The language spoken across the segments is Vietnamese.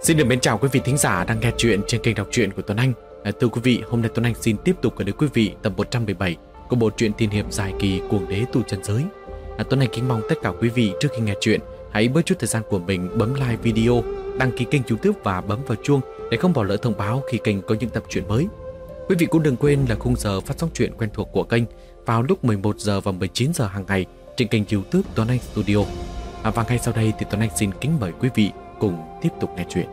Xin được mến chào quý vị thính giả đang nghe chuyện trên kênh đọc truyện của Tuấn Anh. Thưa quý vị, hôm nay Tuấn Anh xin tiếp tục gửi đến quý vị tập 117 của bộ truyện tiên hiệp dài kỳ Cuồng Đế Tu Chân Giới. Tuấn Anh kính mong tất cả quý vị trước khi nghe chuyện hãy bớt chút thời gian của mình bấm like video, đăng ký kênh YouTube và bấm vào chuông để không bỏ lỡ thông báo khi kênh có những tập truyện mới. Quý vị cũng đừng quên là khung giờ phát sóng truyện quen thuộc của kênh vào lúc 11 giờ và 19 giờ hàng ngày trên kênh YouTube Tuấn Anh Studio. Và ngay sau đây thì Tuấn Anh xin kính mời quý vị cùng tiếp tục nghe chuyện.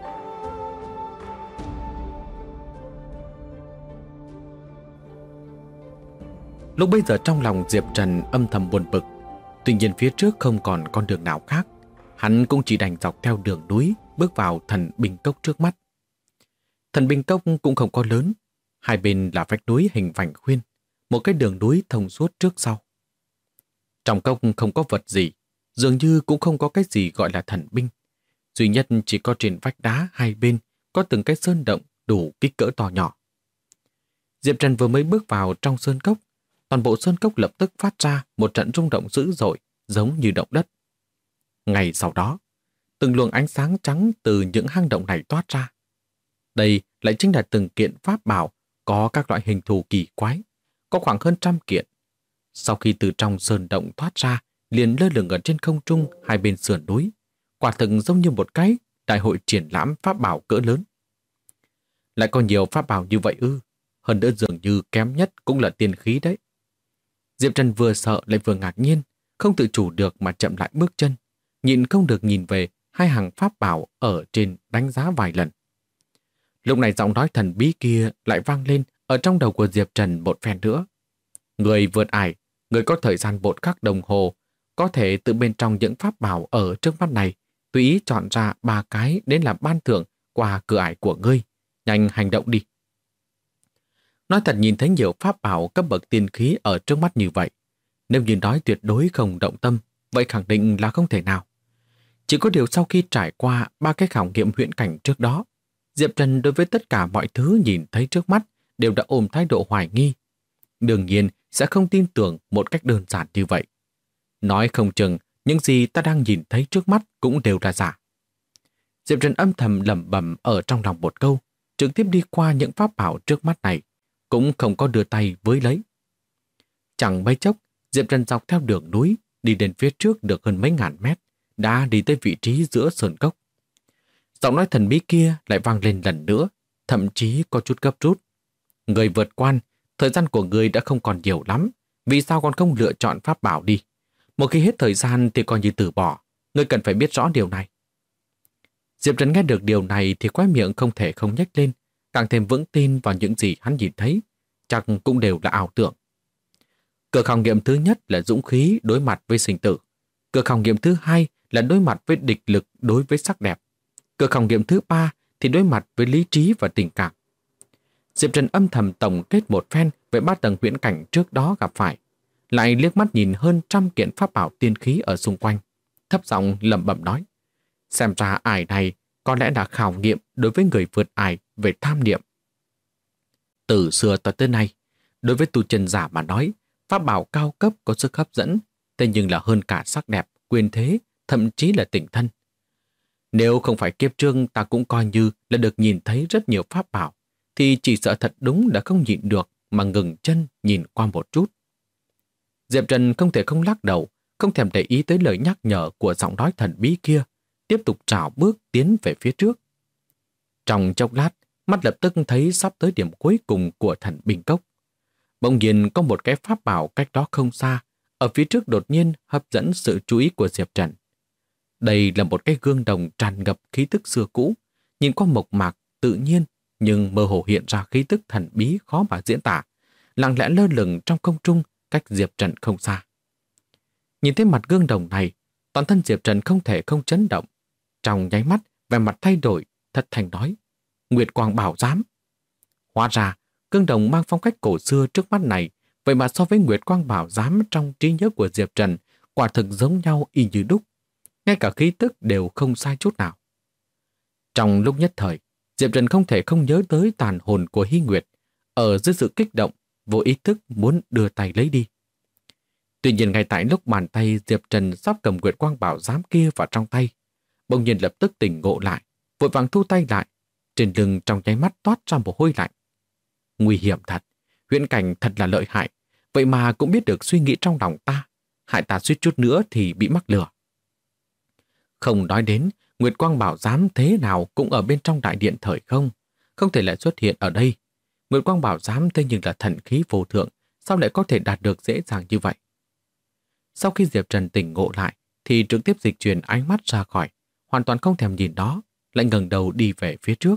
Lúc bây giờ trong lòng Diệp Trần âm thầm buồn bực. Tuy nhiên phía trước không còn con đường nào khác, hắn cũng chỉ đành dọc theo đường núi bước vào Thần Binh Cốc trước mắt. Thần Binh Cốc cũng không có lớn, hai bên là vách núi hình vành khuyên, một cái đường núi thông suốt trước sau. Trong cốc không có vật gì, dường như cũng không có cái gì gọi là thần binh. Duy nhất chỉ có trên vách đá hai bên có từng cái sơn động đủ kích cỡ to nhỏ. Diệp Trần vừa mới bước vào trong sơn cốc, toàn bộ sơn cốc lập tức phát ra một trận rung động dữ dội, giống như động đất. Ngay sau đó, từng luồng ánh sáng trắng từ những hang động này toát ra. Đây lại chính là từng kiện pháp bảo có các loại hình thù kỳ quái, có khoảng hơn 100 kiện. Sau khi từ trong sơn động thoát ra, liền lơ lửng ở trên không trung hai bên sườn núi, quả thực giống như một cái đại hội triển lãm pháp bảo cỡ lớn. Lại có nhiều pháp bảo như vậy ư? Hơn nữa dường như kém nhất cũng là tiên khí đấy. Diệp Trần vừa sợ lại vừa ngạc nhiên, không tự chủ được mà chậm lại bước chân, nhịn không được nhìn về hai hàng pháp bảo ở trên đánh giá vài lần. Lúc này giọng nói thần bí kia lại vang lên ở trong đầu của Diệp Trần một phen nữa. Người vượt ải, người có thời gian 1 khắc đồng hồ, có thể từ bên trong những pháp bảo ở trước mắt này tùy ý chọn ra 3 cái đến làm ban thưởng qua cửa ải của ngươi. Nhanh hành động đi. Nói thật, nhìn thấy nhiều pháp bảo cấp bậc tiên khí ở trước mắt như vậy, nếu như nói tuyệt đối không động tâm, vậy khẳng định là không thể nào. Chỉ có điều sau khi trải qua 3 cái khảo nghiệm huyễn cảnh trước đó, Diệp Trần đối với tất cả mọi thứ nhìn thấy trước mắt đều đã ôm thái độ hoài nghi. Đương nhiên sẽ không tin tưởng một cách đơn giản như vậy. Nói không chừng những gì ta đang nhìn thấy trước mắt cũng đều là giả. Diệp Trần âm thầm lẩm bẩm ở trong lòng một câu, trực tiếp đi qua những pháp bảo trước mắt này, cũng không có đưa tay với lấy. Chẳng mấy chốc, Diệp Trần dọc theo đường núi, đi đến phía trước được hơn mấy ngàn mét, đã đi tới vị trí giữa sơn cốc. Giọng nói thần bí kia lại vang lên lần nữa, thậm chí có chút gấp rút. Người vượt quan, thời gian của người đã không còn nhiều lắm, vì sao còn không lựa chọn pháp bảo đi? Một khi hết thời gian thì coi như từ bỏ, người cần phải biết rõ điều này. Diệp Trần nghe được điều này thì khóe miệng không thể không nhếch lên, càng thêm vững tin vào những gì hắn nhìn thấy, chắc cũng đều là ảo tưởng. Cửa khảo nghiệm thứ nhất là dũng khí đối mặt với sinh tử. Cửa khảo nghiệm thứ hai là đối mặt với địch lực đối với sắc đẹp. Cửa khảo nghiệm thứ ba thì đối mặt với lý trí và tình cảm. Diệp Trần âm thầm tổng kết một phen về 3 tầng huyễn cảnh trước đó gặp phải, lại liếc mắt nhìn hơn 100 kiện pháp bảo tiên khí ở xung quanh, thấp giọng lẩm bẩm nói: xem ra ải này có lẽ là khảo nghiệm đối với người vượt ải về tham niệm. Từ xưa tới nay, đối với tu chân giả mà nói, pháp bảo cao cấp có sức hấp dẫn, thế nhưng là hơn cả sắc đẹp, quyền thế, thậm chí là tình thân. Nếu không phải kiếp trước ta cũng coi như là được nhìn thấy rất nhiều pháp bảo, thì chỉ sợ thật đúng đã không nhịn được mà ngừng chân nhìn qua một chút. Diệp Trần không thể không lắc đầu, không thèm để ý tới lời nhắc nhở của giọng nói thần bí kia, tiếp tục trảo bước tiến về phía trước. Trong chốc lát, mắt lập tức thấy sắp tới điểm cuối cùng của Thần Binh Cốc. Bỗng nhiên có một cái pháp bảo cách đó không xa, ở phía trước đột nhiên hấp dẫn sự chú ý của Diệp Trần. Đây là một cái gương đồng tràn ngập khí tức xưa cũ, nhìn qua mộc mạc, tự nhiên, nhưng mơ hồ hiện ra khí tức thần bí khó mà diễn tả, lặng lẽ lơ lửng trong không trung cách Diệp Trần không xa. Nhìn thấy mặt gương đồng này, toàn thân Diệp Trần không thể không chấn động. Trong nháy mắt, vẻ mặt thay đổi, thất thanh nói: Nguyệt Quang Bảo Giám. Hóa ra, gương đồng mang phong cách cổ xưa trước mắt này, vậy mà so với Nguyệt Quang Bảo Giám trong trí nhớ của Diệp Trần, quả thực giống nhau y như đúc. Ngay cả khí tức đều không sai chút nào. Trong lúc nhất thời, Diệp Trần không thể không nhớ tới tàn hồn của Hy Nguyệt, ở dưới sự kích động, vô ý thức muốn đưa tay lấy đi. Tuy nhiên ngay tại lúc bàn tay Diệp Trần sắp cầm Nguyệt Quang Bảo Giám kia vào trong tay, bỗng nhiên lập tức tỉnh ngộ lại, vội vàng thu tay lại, trên lưng trong nháy mắt toát ra mồ hôi lạnh. Nguy hiểm thật, Huyễn Cảnh thật là lợi hại, vậy mà cũng biết được suy nghĩ trong lòng ta, hại ta suýt chút nữa thì bị mắc lừa. Không nói đến, Nguyệt Quang Bảo Giám thế nào cũng ở bên trong đại điện thời không thể lại xuất hiện ở đây. Nguyệt Quang Bảo Giám thế nhưng là thần khí vô thượng, sao lại có thể đạt được dễ dàng như vậy? Sau khi Diệp Trần tỉnh ngộ lại, thì trực tiếp dịch chuyển ánh mắt ra khỏi, hoàn toàn không thèm nhìn nó, lại ngẩng đầu đi về phía trước.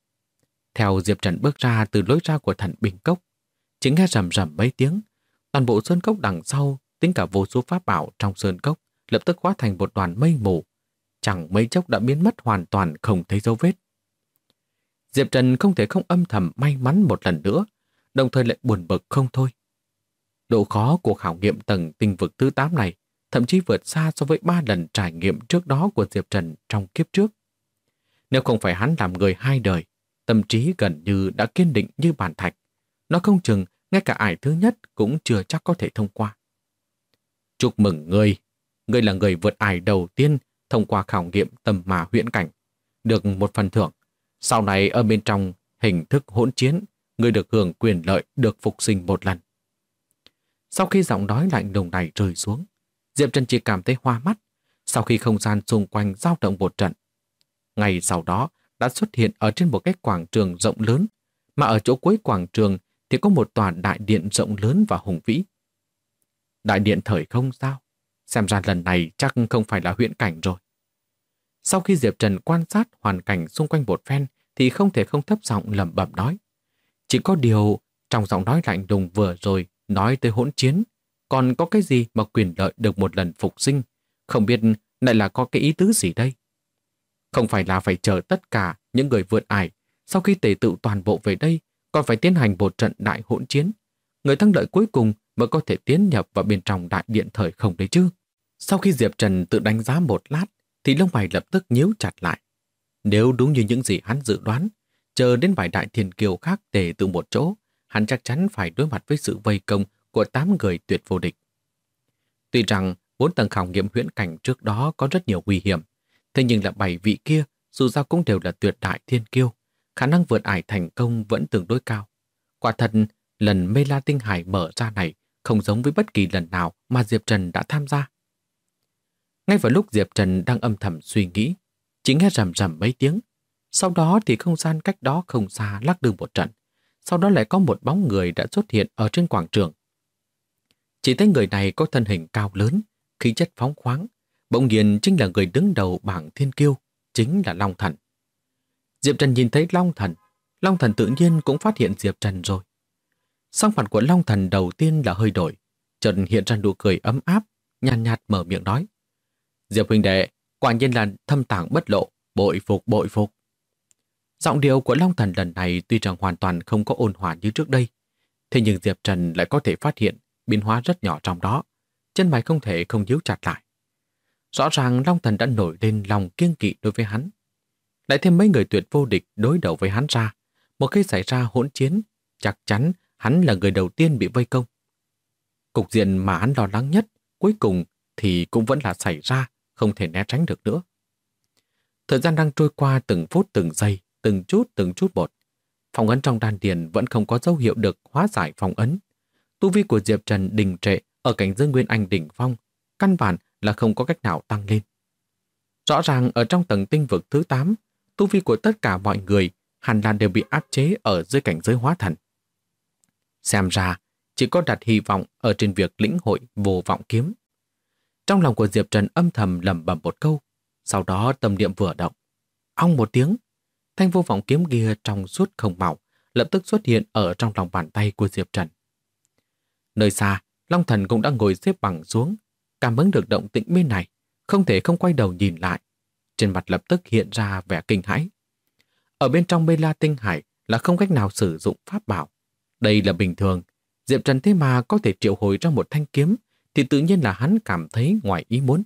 Theo Diệp Trần bước ra từ lối ra của Thần Bình Cốc, chỉ nghe rầm rầm mấy tiếng, toàn bộ sơn cốc đằng sau, tính cả vô số pháp bảo trong sơn cốc, lập tức hóa thành một đoàn mây mù, chẳng mấy chốc đã biến mất hoàn toàn không thấy dấu vết. Diệp Trần không thể không âm thầm may mắn một lần nữa, đồng thời lại buồn bực không thôi. Độ khó của khảo nghiệm tầng tinh vực thứ 8 này thậm chí vượt xa so với 3 lần trải nghiệm trước đó của Diệp Trần trong kiếp trước. Nếu không phải hắn làm người 2 đời, tâm trí gần như đã kiên định như bàn thạch, nó không chừng ngay cả ải thứ nhất cũng chưa chắc có thể thông qua. Chúc mừng ngươi, ngươi là người vượt ải đầu tiên thông qua khảo nghiệm tầm mà huyễn cảnh, được một phần thưởng. Sau này ở bên trong hình thức hỗn chiến, ngươi được hưởng quyền lợi được phục sinh một lần. Sau khi giọng nói lạnh lùng này rơi xuống, Diệp Trần chỉ cảm thấy hoa mắt, sau khi không gian xung quanh dao động một trận. Ngày sau đó đã xuất hiện ở trên một cái quảng trường rộng lớn, mà ở chỗ cuối quảng trường thì có một tòa đại điện rộng lớn và hùng vĩ. Đại điện thời không sao? Xem ra lần này chắc không phải là huyễn cảnh rồi. Sau khi Diệp Trần quan sát hoàn cảnh xung quanh một phen thì không thể không thấp giọng lẩm bẩm nói. Chỉ có điều trong giọng nói lạnh lùng vừa rồi nói tới hỗn chiến, còn có cái gì mà quyền lợi được một lần phục sinh, không biết lại là có cái ý tứ gì đây? Không phải là phải chờ tất cả những người vượt ải sau khi tề tựu toàn bộ về đây, còn phải tiến hành một trận đại hỗn chiến. Người thắng lợi cuối cùng mới có thể tiến nhập vào bên trong đại điện thời không đấy chứ. Sau khi Diệp Trần tự đánh giá một lát, thì lông mày lập tức nhíu chặt lại. Nếu đúng như những gì hắn dự đoán, chờ đến vài đại thiên kiêu khác tề tụ một chỗ, hắn chắc chắn phải đối mặt với sự vây công của 8 người tuyệt vô địch. Tuy rằng 4 tầng khảo nghiệm huyễn cảnh trước đó có rất nhiều nguy hiểm, thế nhưng là 7 vị kia dù sao cũng đều là tuyệt đại thiên kiêu, khả năng vượt ải thành công vẫn tương đối cao. Quả thật, lần Mê La Tinh Hải mở ra này không giống với bất kỳ lần nào mà Diệp Trần đã tham gia. Ngay vào lúc Diệp Trần đang âm thầm suy nghĩ, chỉ nghe rầm rầm mấy tiếng. Sau đó thì không gian cách đó không xa lắc lư một trận. Sau đó lại có một bóng người đã xuất hiện ở trên quảng trường. Chỉ thấy người này có thân hình cao lớn, khí chất phóng khoáng, bỗng nhiên chính là người đứng đầu bảng thiên kiêu, chính là Long Thần. Diệp Trần nhìn thấy Long Thần tự nhiên cũng phát hiện Diệp Trần rồi. Sắc mặt của Long Thần đầu tiên là hơi đổi, chợt hiện ra nụ cười ấm áp, nhàn nhạt mở miệng nói. Diệp huynh đệ, quả nhiên là thâm tàng bất lộ, bội phục bội phục. Giọng điệu của Long Thần lần này tuy rằng hoàn toàn không có ôn hòa như trước đây, thế nhưng Diệp Trần lại có thể phát hiện biến hóa rất nhỏ trong đó, chân mày không thể không nhíu chặt lại. Rõ ràng Long Thần đã nổi lên lòng kiêng kỵ đối với hắn. Lại thêm mấy người tuyệt vô địch đối đầu với hắn ra, một khi xảy ra hỗn chiến, chắc chắn hắn là người đầu tiên bị vây công. Cục diện mà hắn lo lắng nhất, cuối cùng thì cũng vẫn là xảy ra, không thể né tránh được nữa. Thời gian đang trôi qua từng phút từng giây, từng chút một. Phong ấn trong đan điền vẫn không có dấu hiệu được hóa giải phong ấn. Tu vi của Diệp Trần đình trệ ở cảnh giới Nguyên Anh đỉnh phong, căn bản là không có cách nào tăng lên. Rõ ràng ở trong tầng tinh vực thứ 8, tu vi của tất cả mọi người hẳn là đều bị áp chế ở dưới cảnh giới hóa thần. Xem ra, chỉ có đặt hy vọng ở trên việc lĩnh hội vô vọng kiếm. Trong lòng của Diệp Trần âm thầm lẩm bẩm một câu, sau đó tâm niệm vừa động. Ong một tiếng, thanh vô vọng kiếm kia trong suốt không màu, lập tức xuất hiện ở trong lòng bàn tay của Diệp Trần. Nơi xa, Long Thần cũng đã ngồi xếp bằng xuống, cảm ứng được động tĩnh bên này, không thể không quay đầu nhìn lại. Trên mặt lập tức hiện ra vẻ kinh hãi. Ở bên trong Mê La Tinh Hải là không cách nào sử dụng pháp bảo. Đây là bình thường, Diệp Trần thế mà có thể triệu hồi ra một thanh kiếm, thì tự nhiên là hắn cảm thấy ngoài ý muốn.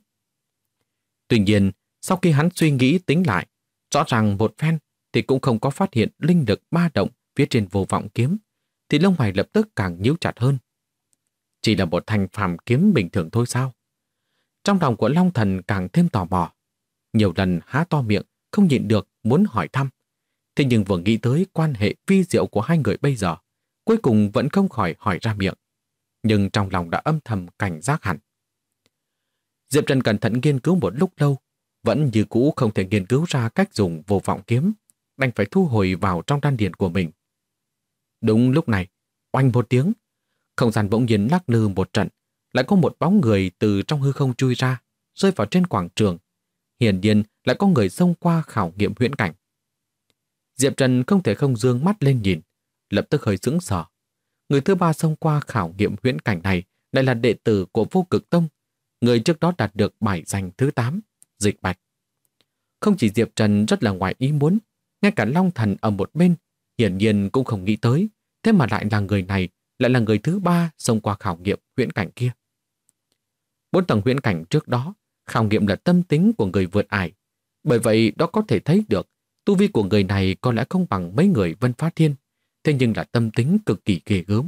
Tuy nhiên, sau khi hắn suy nghĩ tính lại, rõ ràng một phen thì cũng không có phát hiện linh lực ba động phía trên vô vọng kiếm, thì lông mày lập tức càng nhíu chặt hơn. Chỉ là một thanh phàm kiếm bình thường thôi sao? Trong lòng của Long Thần càng thêm tò mò. Nhiều lần há to miệng, không nhịn được muốn hỏi thăm. Thế nhưng vừa nghĩ tới quan hệ vi diệu của hai người bây giờ, cuối cùng vẫn không khỏi hỏi ra miệng. Nhưng trong lòng đã âm thầm cảnh giác hẳn. Diệp Trần cẩn thận nghiên cứu một lúc lâu, vẫn như cũ không thể nghiên cứu ra cách dùng vô vọng kiếm, đành phải thu hồi vào trong đan điền của mình. Đúng lúc này, oanh một tiếng, không gian bỗng nhiên lắc lư một trận, lại có một bóng người từ trong hư không chui ra, rơi vào trên quảng trường. Hiển nhiên lại có người xông qua khảo nghiệm huyễn cảnh. Diệp Trần không thể không dương mắt lên nhìn, lập tức hơi sững sờ. Người thứ ba xông qua khảo nghiệm huyễn cảnh này lại là đệ tử của Vô Cực Tông, người trước đó đạt được bài danh thứ 8, Dịch Bạch. Không chỉ Diệp Trần rất là ngoài ý muốn, ngay cả Long Thần ở một bên hiển nhiên cũng không nghĩ tới, thế mà lại là người này, lại là người thứ ba xông qua khảo nghiệm huyễn cảnh kia. 4 tầng huyễn cảnh trước đó, khảo nghiệm là tâm tính của người vượt ải. Bởi vậy đó có thể thấy được, tu vi của người này có lẽ không bằng mấy người Vân Phá Thiên, thế nhưng là tâm tính cực kỳ ghê gớm.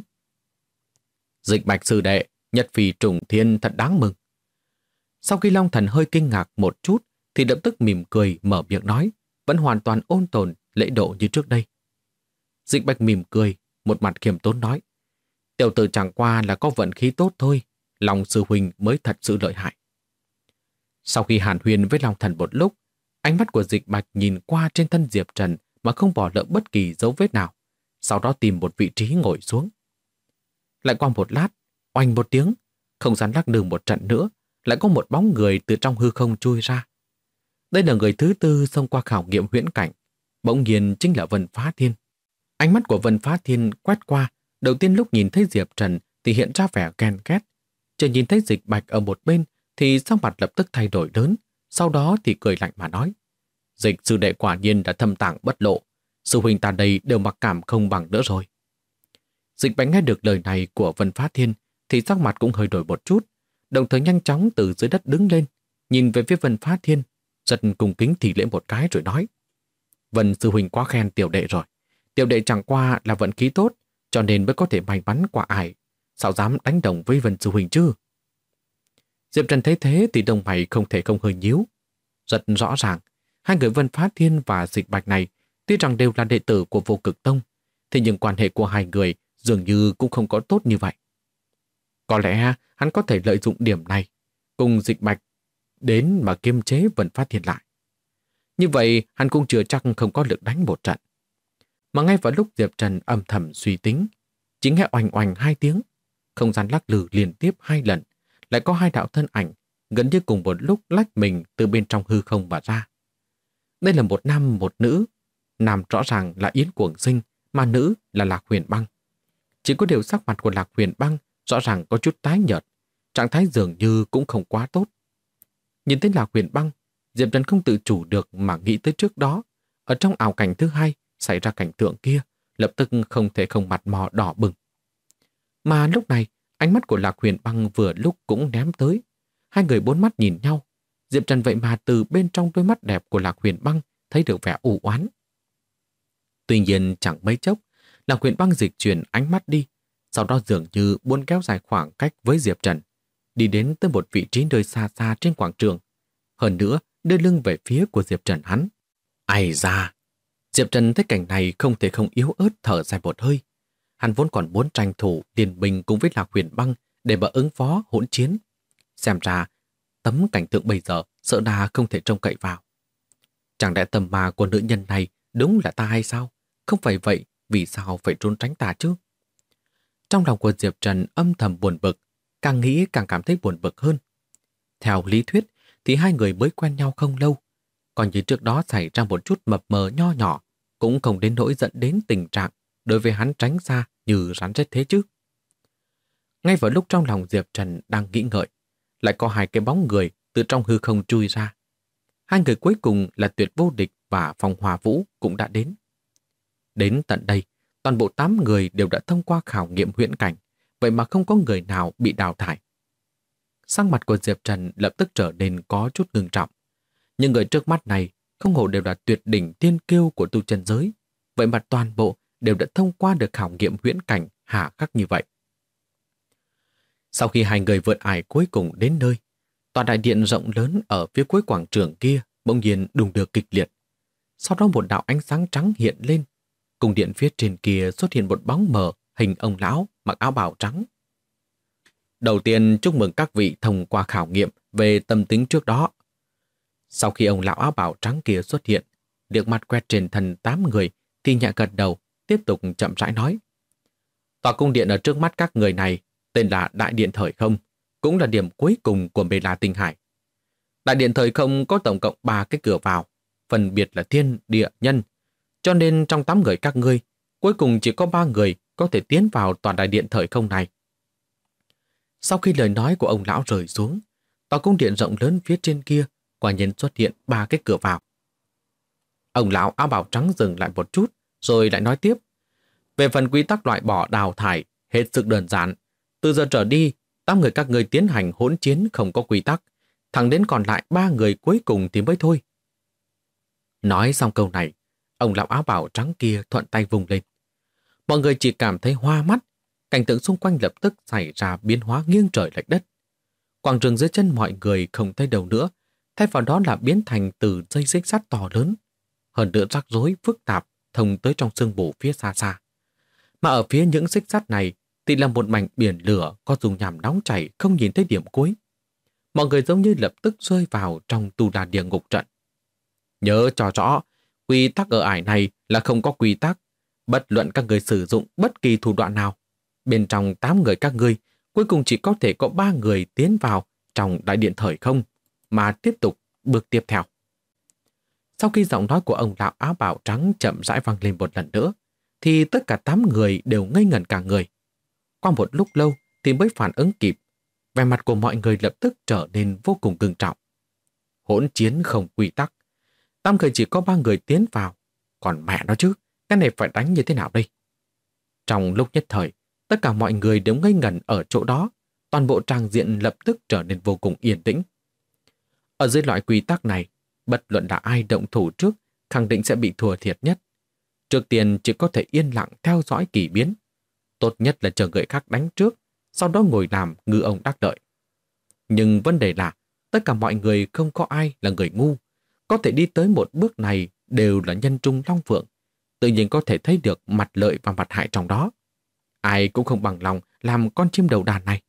Dịch Bạch sư đệ, Nhật Phì trùng thiên thật đáng mừng. Sau khi Long Thần hơi kinh ngạc một chút, thì lập tức mỉm cười mở miệng nói, vẫn hoàn toàn ôn tồn, lễ độ như trước đây. Dịch Bạch mỉm cười, một mặt khiêm tốn nói, tiểu tử chẳng qua là có vận khí tốt thôi, Long sư huynh mới thật sự lợi hại. Sau khi hàn huyên với Long Thần một lúc, ánh mắt của Dịch Bạch nhìn qua trên thân Diệp Trần mà không bỏ lỡ bất kỳ dấu vết nào, sau đó tìm một vị trí ngồi xuống. Lại qua một lát, oanh một tiếng, không gian lắc lư một trận nữa, lại có một bóng người từ trong hư không chui ra. Đây là người thứ tư xông qua khảo nghiệm huyễn cảnh, bỗng nhiên chính là Vân Phá Thiên. Ánh mắt của Vân Phá Thiên quét qua, đầu tiên lúc nhìn thấy Diệp Trần thì hiện ra vẻ ghen ghét, chờ nhìn thấy Dịch Bạch ở một bên thì sắc mặt lập tức thay đổi lớn, sau đó thì cười lạnh mà nói, Dịch sư đệ quả nhiên đã thâm tàng bất lộ, sư huynh ta đây đều mặc cảm không bằng nữa rồi. Dịch Bạch nghe được lời này của Vân Phá Thiên thì sắc mặt cũng hơi đổi một chút, đồng thời nhanh chóng từ dưới đất đứng lên, nhìn về phía Vân Phá Thiên, rất cung kính thì lễ một cái rồi nói, Vân sư huynh quá khen tiểu đệ rồi, tiểu đệ chẳng qua là vận khí tốt, cho nên mới có thể may mắn qua ải, sao dám đánh đồng với Vân sư huynh chứ? Diệp Trần thấy thế thì đồng mày không thể không hơi nhíu. Rất rõ ràng, hai người Vân Phá Thiên và Dịch Bạch này tuy rằng đều là đệ tử của Vô Cực Tông, thế nhưng quan hệ của hai người dường như cũng không có tốt như vậy. Có lẽ hắn có thể lợi dụng điểm này cùng Dịch Bạch đến mà kiềm chế Vân Phá Thiên lại. Như vậy hắn cũng chưa chắc không có lực đánh một trận. Mà ngay vào lúc Diệp Trần âm thầm suy tính, chỉ nghe oanh oanh 2 tiếng, không gian lắc lư liên tiếp 2 lần, lại có 2 đạo thân ảnh gần như cùng một lúc lách mình từ bên trong hư không mà ra. Đây là một nam một nữ, nam rõ ràng là Yến Cuồng Sinh, mà nữ là Lạc Huyền Băng. Chỉ có điều sắc mặt của Lạc Huyền Băng rõ ràng có chút tái nhợt, trạng thái dường như cũng không quá tốt. Nhìn thấy Lạc Huyền Băng, Diệp Trần không tự chủ được mà nghĩ tới trước đó, ở trong ảo cảnh thứ hai xảy ra cảnh tượng kia, lập tức không thể không mặt mò đỏ bừng. Mà lúc này, ánh mắt của Lạc Huyền Băng vừa lúc cũng ném tới. Hai người bốn mắt nhìn nhau. Diệp Trần vậy mà từ bên trong đôi mắt đẹp của Lạc Huyền Băng thấy được vẻ u oán. Tuy nhiên chẳng mấy chốc, Lạc Huyền Băng dịch chuyển ánh mắt đi, sau đó dường như muốn kéo dài khoảng cách với Diệp Trần, đi đến tới một vị trí nơi xa xa trên quảng trường. Hơn nữa, đưa lưng về phía của Diệp Trần hắn. Ai da! Diệp Trần thấy cảnh này không thể không yếu ớt thở dài một hơi. Hắn vốn còn muốn tranh thủ liên minh cùng với Lạc Huyền Băng để mà ứng phó hỗn chiến. Xem ra, tấm cảnh tượng bây giờ sợ là không thể trông cậy vào. Chẳng lẽ tầm ma của nữ nhân này đúng là ta hay sao? Không phải vậy, vì sao phải trốn tránh ta chứ? Trong lòng của Diệp Trần âm thầm buồn bực, càng nghĩ càng cảm thấy buồn bực hơn. Theo lý thuyết thì hai người mới quen nhau không lâu, còn như trước đó xảy ra một chút mập mờ nho nhỏ, cũng không đến nỗi dẫn đến tình trạng đối với hắn tránh xa như rắn rết thế chứ. Ngay vào lúc trong lòng Diệp Trần đang nghĩ ngợi, lại có 2 cái bóng người từ trong hư không chui ra. 2 người cuối cùng là Tuyệt Vô Địch và Phong Hòa Vũ cũng đã đến. Đến tận đây, toàn bộ 8 người đều đã thông qua khảo nghiệm huyễn cảnh, vậy mà không có người nào bị đào thải. Sắc mặt của Diệp Trần lập tức trở nên có chút ngưng trọng. Nhưng người trước mắt này không hổ đều là tuyệt đỉnh tiên kiêu của tu chân giới, vậy mà toàn bộ đều đã thông qua được khảo nghiệm huyễn cảnh hà khắc như vậy. Sau khi 2 người vượt ải cuối cùng đến nơi, tòa đại điện rộng lớn ở phía cuối quảng trường kia bỗng nhiên đùng đưa kịch liệt. Sau đó một đạo ánh sáng trắng hiện lên. Cung điện phía trên kia xuất hiện một bóng mờ hình ông lão mặc áo bào trắng. Đầu tiên chúc mừng các vị thông qua khảo nghiệm về tâm tính trước đó. Sau khi ông lão áo bào trắng kia xuất hiện, liếc mặt quét trên thân 8 người thì nhẹ gật đầu, tiếp tục chậm rãi nói. Tòa cung điện ở trước mắt các người này tên là Đại Điện Thời Không, cũng là điểm cuối cùng của Bê La Tinh Hải. Đại Điện Thời Không có tổng cộng 3 cái cửa vào, phân biệt là thiên, địa, nhân. Cho nên trong 8 người các ngươi, cuối cùng chỉ có 3 người có thể tiến vào tòa Đại Điện Thời Không này. Sau khi lời nói của ông lão rơi xuống, tòa cung điện rộng lớn phía trên kia quả nhiên xuất hiện 3 cái cửa vào. Ông lão áo bào trắng dừng lại một chút, rồi lại nói tiếp. Về phần quy tắc loại bỏ đào thải, hết sức đơn giản. Từ giờ trở đi, 8 người các ngươi tiến hành hỗn chiến không có quy tắc, thẳng đến còn lại 3 người cuối cùng thì mới thôi. Nói xong câu này, ông lão áo bào trắng kia thuận tay vùng lên. Mọi người chỉ cảm thấy hoa mắt, cảnh tượng xung quanh lập tức xảy ra biến hóa nghiêng trời lệch đất. Quảng trường dưới chân mọi người không thấy đâu nữa, thay vào đó là biến thành từ dây xích sắt to lớn. Hơn nữa rắc rối phức tạp thông tới trong sương mù phía xa xa. Mà ở phía những xích sắt này thì là một mảnh biển lửa có dung nham nóng chảy không nhìn thấy điểm cuối. Mọi người giống như lập tức rơi vào trong tu đà địa ngục trận. Nhớ cho rõ, quy tắc ở ải này là không có quy tắc. Bất luận các người sử dụng bất kỳ thủ đoạn nào, bên trong 8 người các ngươi cuối cùng chỉ có thể có 3 người tiến vào trong Đại Điện Thời Không mà tiếp tục bước tiếp theo. Sau khi giọng nói của ông lão áo bào trắng chậm rãi vang lên một lần nữa, thì tất cả 8 người đều ngây ngẩn cả người. Qua một lúc lâu thì mới phản ứng kịp, vẻ mặt của mọi người lập tức trở nên vô cùng cứng trọng. Hỗn chiến không quy tắc, 8 người chỉ có 3 người tiến vào, còn mẹ nó chứ, cái này phải đánh như thế nào đây? Trong lúc nhất thời, tất cả mọi người đều ngây ngẩn ở chỗ đó, toàn bộ tràng diện lập tức trở nên vô cùng yên tĩnh. Ở dưới loại quy tắc này, bất luận là ai động thủ trước, khẳng định sẽ bị thua thiệt nhất. Trước tiên chỉ có thể yên lặng theo dõi kỳ biến. Tốt nhất là chờ người khác đánh trước, sau đó ngồi làm ngư ông đắc lợi. Nhưng vấn đề là, tất cả mọi người không có ai là người ngu. Có thể đi tới một bước này đều là nhân trung long phượng. Tự nhiên có thể thấy được mặt lợi và mặt hại trong đó. Ai cũng không bằng lòng làm con chim đầu đàn này.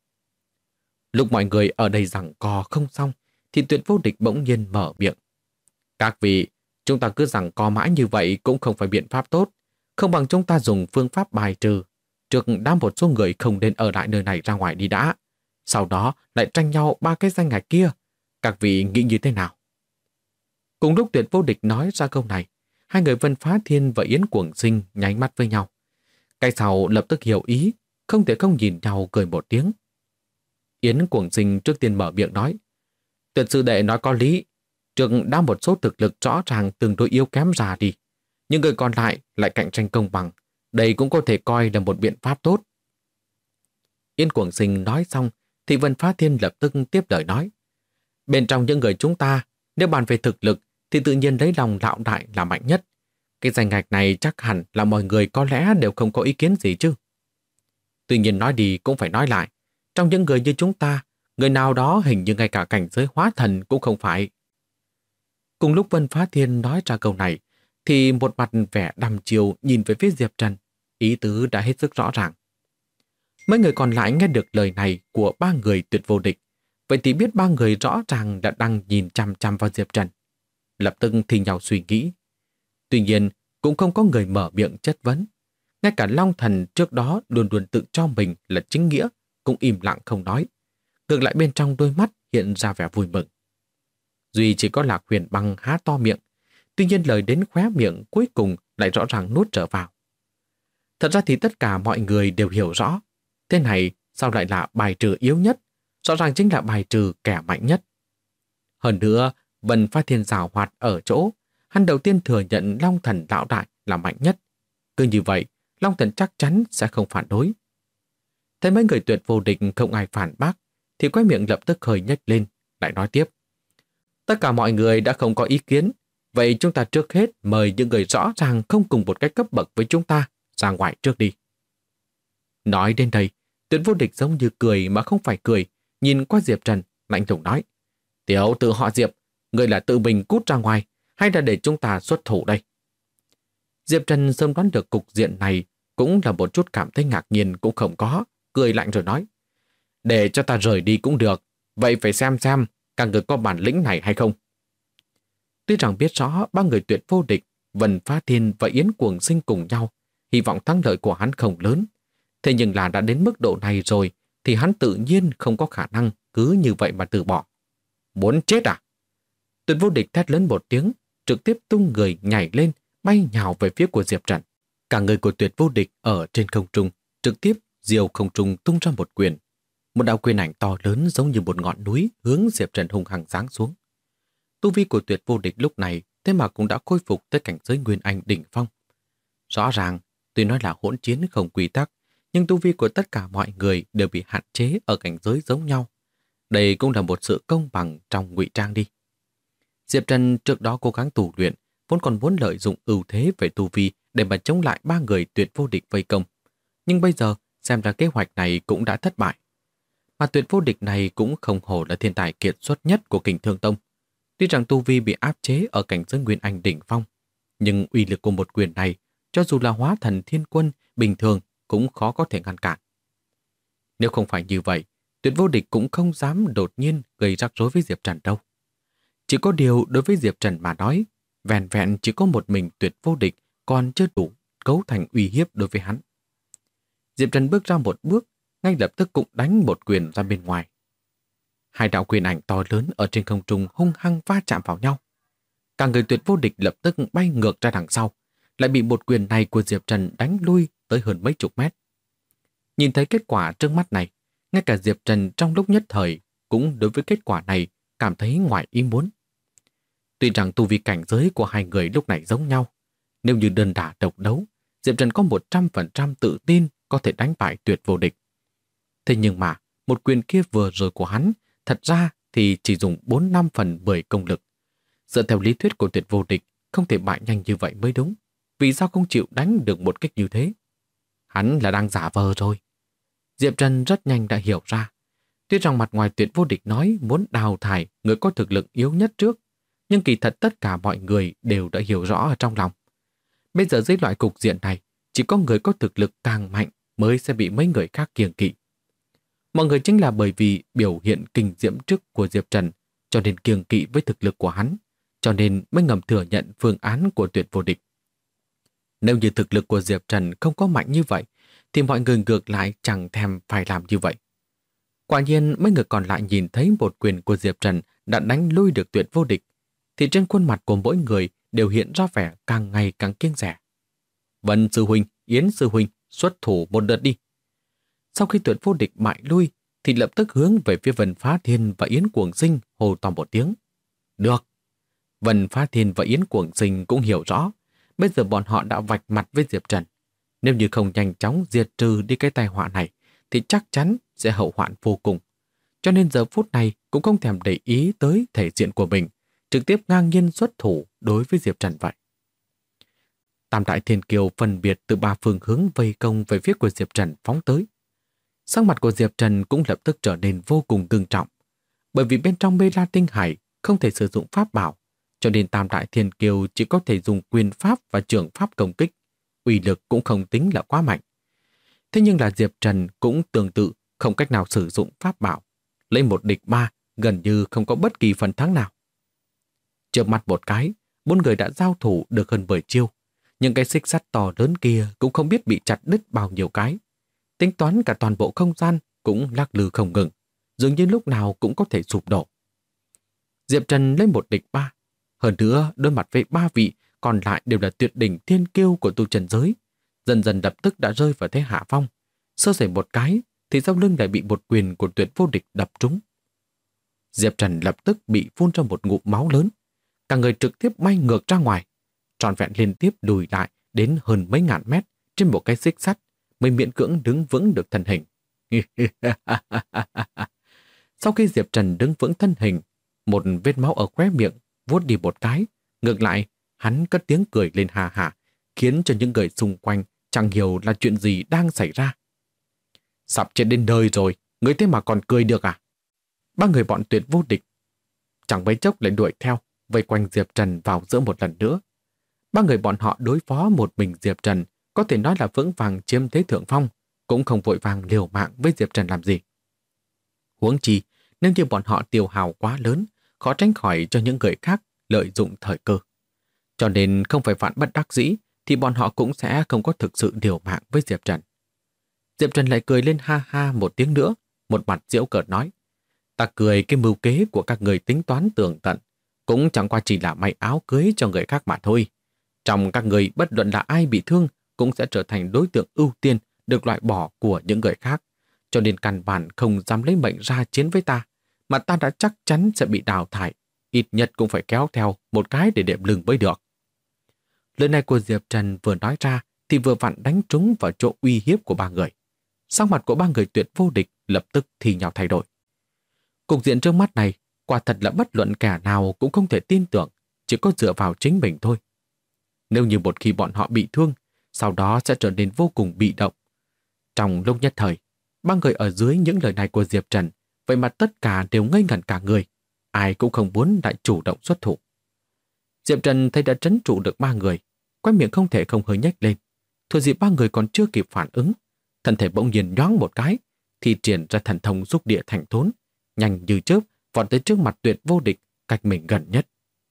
Lúc mọi người ở đây giằng co không xong, thì Tuyệt Vô Địch bỗng nhiên mở miệng. Các vị, chúng ta cứ giằng co mãi như vậy cũng không phải biện pháp tốt. Không bằng chúng ta dùng phương pháp bài trừ. Trước đã một số người không nên ở lại nơi này ra ngoài đi đã. Sau đó lại tranh nhau 3 cái danh ngạch kia. Các vị nghĩ như thế nào? Cùng lúc Tuyệt Vô Địch nói ra câu này, hai người Vân Phá Thiên và Yến Cuồng Sinh nháy mắt với nhau. Cái sau lập tức hiểu ý, không thể không nhìn nhau cười một tiếng. Yến Cuồng Sinh trước tiên mở miệng nói. Tuyệt sư đệ nói có lý, trước đã một số thực lực rõ ràng tương đối yếu kém ra đi. Nhưng người còn lại cạnh tranh công bằng. Đây cũng có thể coi là một biện pháp tốt. Yến Cuồng Sinh nói xong, thì Vân Phá Thiên lập tức tiếp lời nói. Bên trong những người chúng ta, nếu bàn về thực lực, thì tự nhiên lấy lòng lão đại là mạnh nhất. Cái danh ngạch này chắc hẳn là mọi người có lẽ đều không có ý kiến gì chứ. Tuy nhiên nói đi cũng phải nói lại. Trong những người như chúng ta, người nào đó hình như ngay cả cảnh giới hóa thần cũng không phải. Cùng lúc Vân Phá Thiên nói ra câu này, thì một mặt vẻ đăm chiêu nhìn về phía Diệp Trần, ý tứ đã hết sức rõ ràng. Mấy người còn lại nghe được lời này của 3 người Tuyệt Vô Địch, vậy thì biết 3 người rõ ràng đã đang nhìn chăm chăm vào Diệp Trần. Lập tức thì nhau suy nghĩ. Tuy nhiên, cũng không có người mở miệng chất vấn. Ngay cả Long Thần trước đó luôn luôn tự cho mình là chính nghĩa, cũng im lặng không nói. Ngược lại bên trong đôi mắt hiện ra vẻ vui mừng. Duy chỉ có Lạc Huyền Băng há to miệng, tuy nhiên lời đến khóe miệng cuối cùng lại rõ ràng nuốt trở vào. Thật ra thì tất cả mọi người đều hiểu rõ. Thế này sao lại là bài trừ yếu nhất? Rõ ràng chính là bài trừ kẻ mạnh nhất. Hơn nữa, Vân Phá Thiên giảo hoạt ở chỗ, hắn đầu tiên thừa nhận Long Thần lão đại là mạnh nhất. Cứ như vậy, Long Thần chắc chắn sẽ không phản đối. Thấy mấy người Tuyệt Vô Địch không ai phản bác, thì quay miệng lập tức hơi nhếch lên, lại nói tiếp. Tất cả mọi người đã không có ý kiến, vậy chúng ta trước hết mời những người rõ ràng không cùng một cái cấp bậc với chúng ta ra ngoài trước đi. Nói đến đây, Tuyệt Vô Địch giống như cười mà không phải cười, nhìn qua Diệp Trần, lạnh lùng nói. Tiểu tử họ Diệp, người là tự mình cút ra ngoài, hay là để chúng ta xuất thủ đây? Diệp Trần sớm đoán được cục diện này, cũng là một chút cảm thấy ngạc nhiên cũng không có, cười lạnh rồi nói. Để cho ta rời đi cũng được, vậy phải xem các người có bản lĩnh này hay không. Tuy rằng biết rõ ba người tuyệt vô địch, Vân Phá Thiên và Yến Cuồng Sinh cùng nhau, hy vọng thắng lợi của hắn không lớn. Thế nhưng là đã đến mức độ này rồi, thì hắn tự nhiên không có khả năng cứ như vậy mà từ bỏ. Muốn chết à? Tuyệt vô địch thét lớn một tiếng, trực tiếp tung người nhảy lên, bay nhào về phía của Diệp Trần. Cả người của tuyệt vô địch ở trên không trung, trực tiếp diều không trung tung ra một quyền. Một đạo quyền ảnh to lớn giống như một ngọn núi hướng Diệp Trần hung hăng giáng xuống. Tu vi của tuyệt vô địch lúc này thế mà cũng đã khôi phục tới cảnh giới Nguyên Anh đỉnh phong. Rõ ràng, tuy nói là hỗn chiến không quy tắc, nhưng tu vi của tất cả mọi người đều bị hạn chế ở cảnh giới giống nhau. Đây cũng là một sự công bằng trong ngụy trang đi. Diệp Trần trước đó cố gắng tu luyện, vốn còn muốn lợi dụng ưu thế về tu vi để mà chống lại ba người tuyệt vô địch vây công. Nhưng bây giờ, xem ra kế hoạch này cũng đã thất bại. Mà tuyệt vô địch này cũng không hổ là thiên tài kiệt xuất nhất của Kình Thương Tông. Tuy rằng tu vi bị áp chế ở cảnh giới Nguyên Anh đỉnh phong, nhưng uy lực của một quyền này, cho dù là hóa thần thiên quân bình thường cũng khó có thể ngăn cản. Nếu không phải như vậy, tuyệt vô địch cũng không dám đột nhiên gây rắc rối với Diệp Trần đâu. Chỉ có điều đối với Diệp Trần mà nói, vẹn vẹn chỉ có một mình tuyệt vô địch còn chưa đủ cấu thành uy hiếp đối với hắn. Diệp Trần bước ra một bước, ngay lập tức cũng đánh một quyền ra bên ngoài. Hai đạo quyền ảnh to lớn ở trên không trung hung hăng va chạm vào nhau. Cả người tuyệt vô địch lập tức bay ngược ra đằng sau, lại bị một quyền này của Diệp Trần đánh lui tới hơn mấy chục mét. Nhìn thấy kết quả trước mắt này, ngay cả Diệp Trần trong lúc nhất thời cũng đối với kết quả này cảm thấy ngoài ý muốn. Tuy rằng tu vi cảnh giới của hai người lúc này giống nhau, nếu như đơn đả độc đấu, Diệp Trần có 100% tự tin có thể đánh bại tuyệt vô địch. Thế nhưng mà, một quyền kia vừa rồi của hắn, thật ra thì chỉ dùng 4/5/10 công lực. Dựa theo lý thuyết của tuyệt vô địch, không thể bại nhanh như vậy mới đúng. Vì sao không chịu đánh được một kích như thế? Hắn là đang giả vờ rồi. Diệp Trần rất nhanh đã hiểu ra. Tuy rằng mặt ngoài tuyệt vô địch nói muốn đào thải người có thực lực yếu nhất trước, nhưng kỳ thật tất cả mọi người đều đã hiểu rõ ở trong lòng. Bây giờ dưới loại cục diện này, chỉ có người có thực lực càng mạnh mới sẽ bị mấy người khác kiêng kỵ. Mọi người chính là bởi vì biểu hiện kinh diễm trước của Diệp Trần, cho nên kiêng kỵ với thực lực của hắn, cho nên mới ngầm thừa nhận phương án của tuyệt vô địch. Nếu như thực lực của Diệp Trần không có mạnh như vậy, thì mọi người ngược lại chẳng thèm phải làm như vậy. Quả nhiên mấy người còn lại nhìn thấy một quyền của Diệp Trần đã đánh lui được tuyệt vô địch, thì trên khuôn mặt của mỗi người đều hiện ra vẻ càng ngày càng kiêng dè. Vân sư huynh, Yến sư huynh, xuất thủ một đợt đi. Sau khi tuyệt vô địch bại lui, thì lập tức hướng về phía Vân Phá Thiên và Yến Cuồng Sinh hô to một tiếng. Được. Vân Phá Thiên và Yến Cuồng Sinh cũng hiểu rõ, bây giờ bọn họ đã vạch mặt với Diệp Trần. Nếu như không nhanh chóng diệt trừ đi cái tai họa này, thì chắc chắn sẽ hậu hoạn vô cùng. Cho nên giờ phút này cũng không thèm để ý tới thể diện của mình, trực tiếp ngang nhiên xuất thủ đối với Diệp Trần vậy. Tam đại thiên kiều phân biệt từ ba phương hướng vây công về phía của Diệp Trần phóng tới. Sắc mặt của Diệp Trần cũng lập tức trở nên vô cùng nghiêm trọng, bởi vì bên trong Mê La Tinh Hải không thể sử dụng pháp bảo, cho nên tam đại thiên kiều chỉ có thể dùng quyền pháp và trường pháp công kích, uy lực cũng không tính là quá mạnh. Thế nhưng là Diệp Trần cũng tương tự không cách nào sử dụng pháp bảo, lấy một địch ba gần như không có bất kỳ phần thắng nào. Chớp mắt một cái, bốn người đã giao thủ được hơn 10 chiêu, nhưng cái xích sắt to lớn kia cũng không biết bị chặt đứt bao nhiêu cái. Tính toán cả toàn bộ không gian cũng lắc lư không ngừng, dường như lúc nào cũng có thể sụp đổ. Diệp Trần lấy một địch ba, hơn nữa đối mặt với ba vị còn lại đều là tuyệt đỉnh thiên kiêu của tu trần giới, dần dần lập tức đã rơi vào thế hạ phong. Sơ sẩy một cái thì sau lưng lại bị một quyền của tuyệt vô địch đập trúng. Diệp Trần lập tức bị phun ra một ngụm máu lớn, cả người trực tiếp bay ngược ra ngoài, trọn vẹn liên tiếp lùi lại đến hơn mấy ngàn mét trên một cái xích sắt mới miễn cưỡng đứng vững được thân hình. Sau khi Diệp Trần đứng vững thân hình, một vết máu ở khóe miệng vuốt đi một cái, ngược lại hắn cất tiếng cười lên hà hà, khiến cho những người xung quanh chẳng hiểu là chuyện gì đang xảy ra. Sắp chết đến đời rồi, người thế mà còn cười được à? Ba người bọn tuyệt vô địch chẳng mấy chốc lại đuổi theo, vây quanh Diệp Trần vào giữa một lần nữa. Ba người bọn họ đối phó một mình Diệp Trần có thể nói là vững vàng chiếm thế thượng phong, cũng không vội vàng liều mạng với Diệp Trần làm gì. Huống chi, nếu như bọn họ tiêu hao quá lớn, khó tránh khỏi cho những người khác lợi dụng thời cơ. Cho nên không phải vạn bất đắc dĩ thì bọn họ cũng sẽ không có thực sự liều mạng với Diệp Trần. Diệp Trần lại cười lên ha ha một tiếng nữa, một mặt giễu cợt nói: ta cười cái mưu kế của các người tính toán tường tận, cũng chẳng qua chỉ là may áo cưới cho người khác mà thôi. Trong các người bất luận là ai bị thương cũng sẽ trở thành đối tượng ưu tiên được loại bỏ của những người khác, cho nên căn bản không dám lấy mệnh ra chiến với ta, mà ta đã chắc chắn sẽ bị đào thải, ít nhất cũng phải kéo theo một cái để đệm lưng mới được. Lời này của Diệp Trần vừa nói ra thì vừa vặn đánh trúng vào chỗ uy hiếp của ba người. Sắc mặt của ba người Tuyệt Vô Địch lập tức thì nhau thay đổi. Cục diện trước mắt này quả thật là bất luận kẻ nào cũng không thể tin tưởng, chỉ có dựa vào chính mình thôi. Nếu như một khi bọn họ bị thương, sau đó sẽ trở nên vô cùng bị động. Trong lúc nhất thời, ba người ở dưới những lời này của Diệp Trần, vậy mà tất cả đều ngây ngẩn cả người, ai cũng không muốn lại chủ động xuất thủ. Diệp Trần thấy đã trấn trụ được ba người, quay miệng không thể không hơi nhếch lên. Thừa dịp ba người còn chưa kịp phản ứng, thân thể bỗng nhiên nhoáng một cái, thì triển ra thần thông xúc địa thành thốn, nhanh như chớp vọt tới trước mặt Tuyệt Vô Địch, cách mình gần nhất.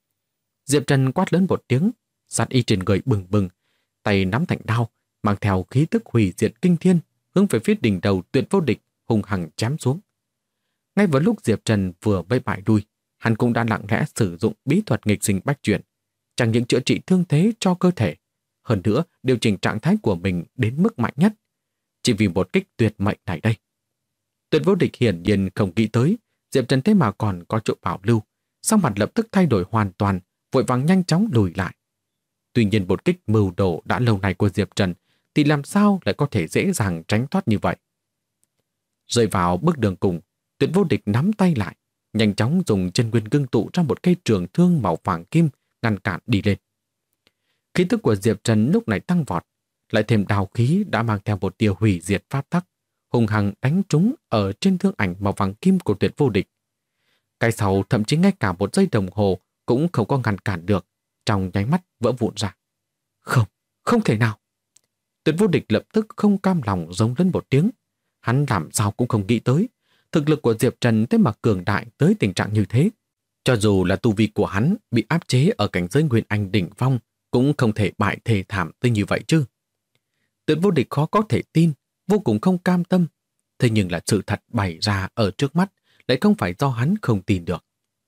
Diệp Trần quát lớn một tiếng, sát y trên người bừng bừng, tay nắm thành đao, mang theo khí tức hủy diệt kinh thiên, hướng về phía đỉnh đầu Tuyệt Vô Địch hung hăng chém xuống. Ngay vào lúc Diệp Trần vừa bay bại đuôi, hắn cũng đã lặng lẽ sử dụng bí thuật nghịch sinh bách chuyển, chẳng những chữa trị thương thế cho cơ thể, hơn nữa điều chỉnh trạng thái của mình đến mức mạnh nhất, chỉ vì một kích tuyệt mệnh này đây. Tuyệt Vô Địch hiển nhiên không nghĩ tới Diệp Trần thế mà còn có chỗ bảo lưu, sắc mặt lập tức thay đổi hoàn toàn, vội vàng nhanh chóng lùi lại. Tuy nhiên một kích mưu đồ đã lâu nay của Diệp Trần thì làm sao lại có thể dễ dàng tránh thoát như vậy. Rơi vào bước đường cùng, Tuyệt Vô Địch nắm tay lại, nhanh chóng dùng chân nguyên ngưng tụ ra một cây trường thương màu vàng kim ngăn cản đi lên. Khí tức của Diệp Trần lúc này tăng vọt, lại thêm đào khí đã mang theo một tia hủy diệt pháp tắc, hung hăng đánh trúng ở trên thương ảnh màu vàng kim của Tuyệt Vô Địch. Cái sau thậm chí ngay cả một giây đồng hồ cũng không có ngăn cản được, trong nháy mắt vỡ vụn ra. Không, không thể nào. Tuyệt Vô Địch lập tức không cam lòng giống lên một tiếng. Hắn làm sao cũng không nghĩ tới, thực lực của Diệp Trần thế mà cường đại tới tình trạng như thế. Cho dù là tu vi của hắn bị áp chế ở cảnh giới Nguyên Anh đỉnh phong, cũng không thể bại thê thảm tới như vậy chứ. Tuyệt Vô Địch khó có thể tin, vô cùng không cam tâm. Thế nhưng là sự thật bày ra ở trước mắt, lại không phải do hắn không tin được.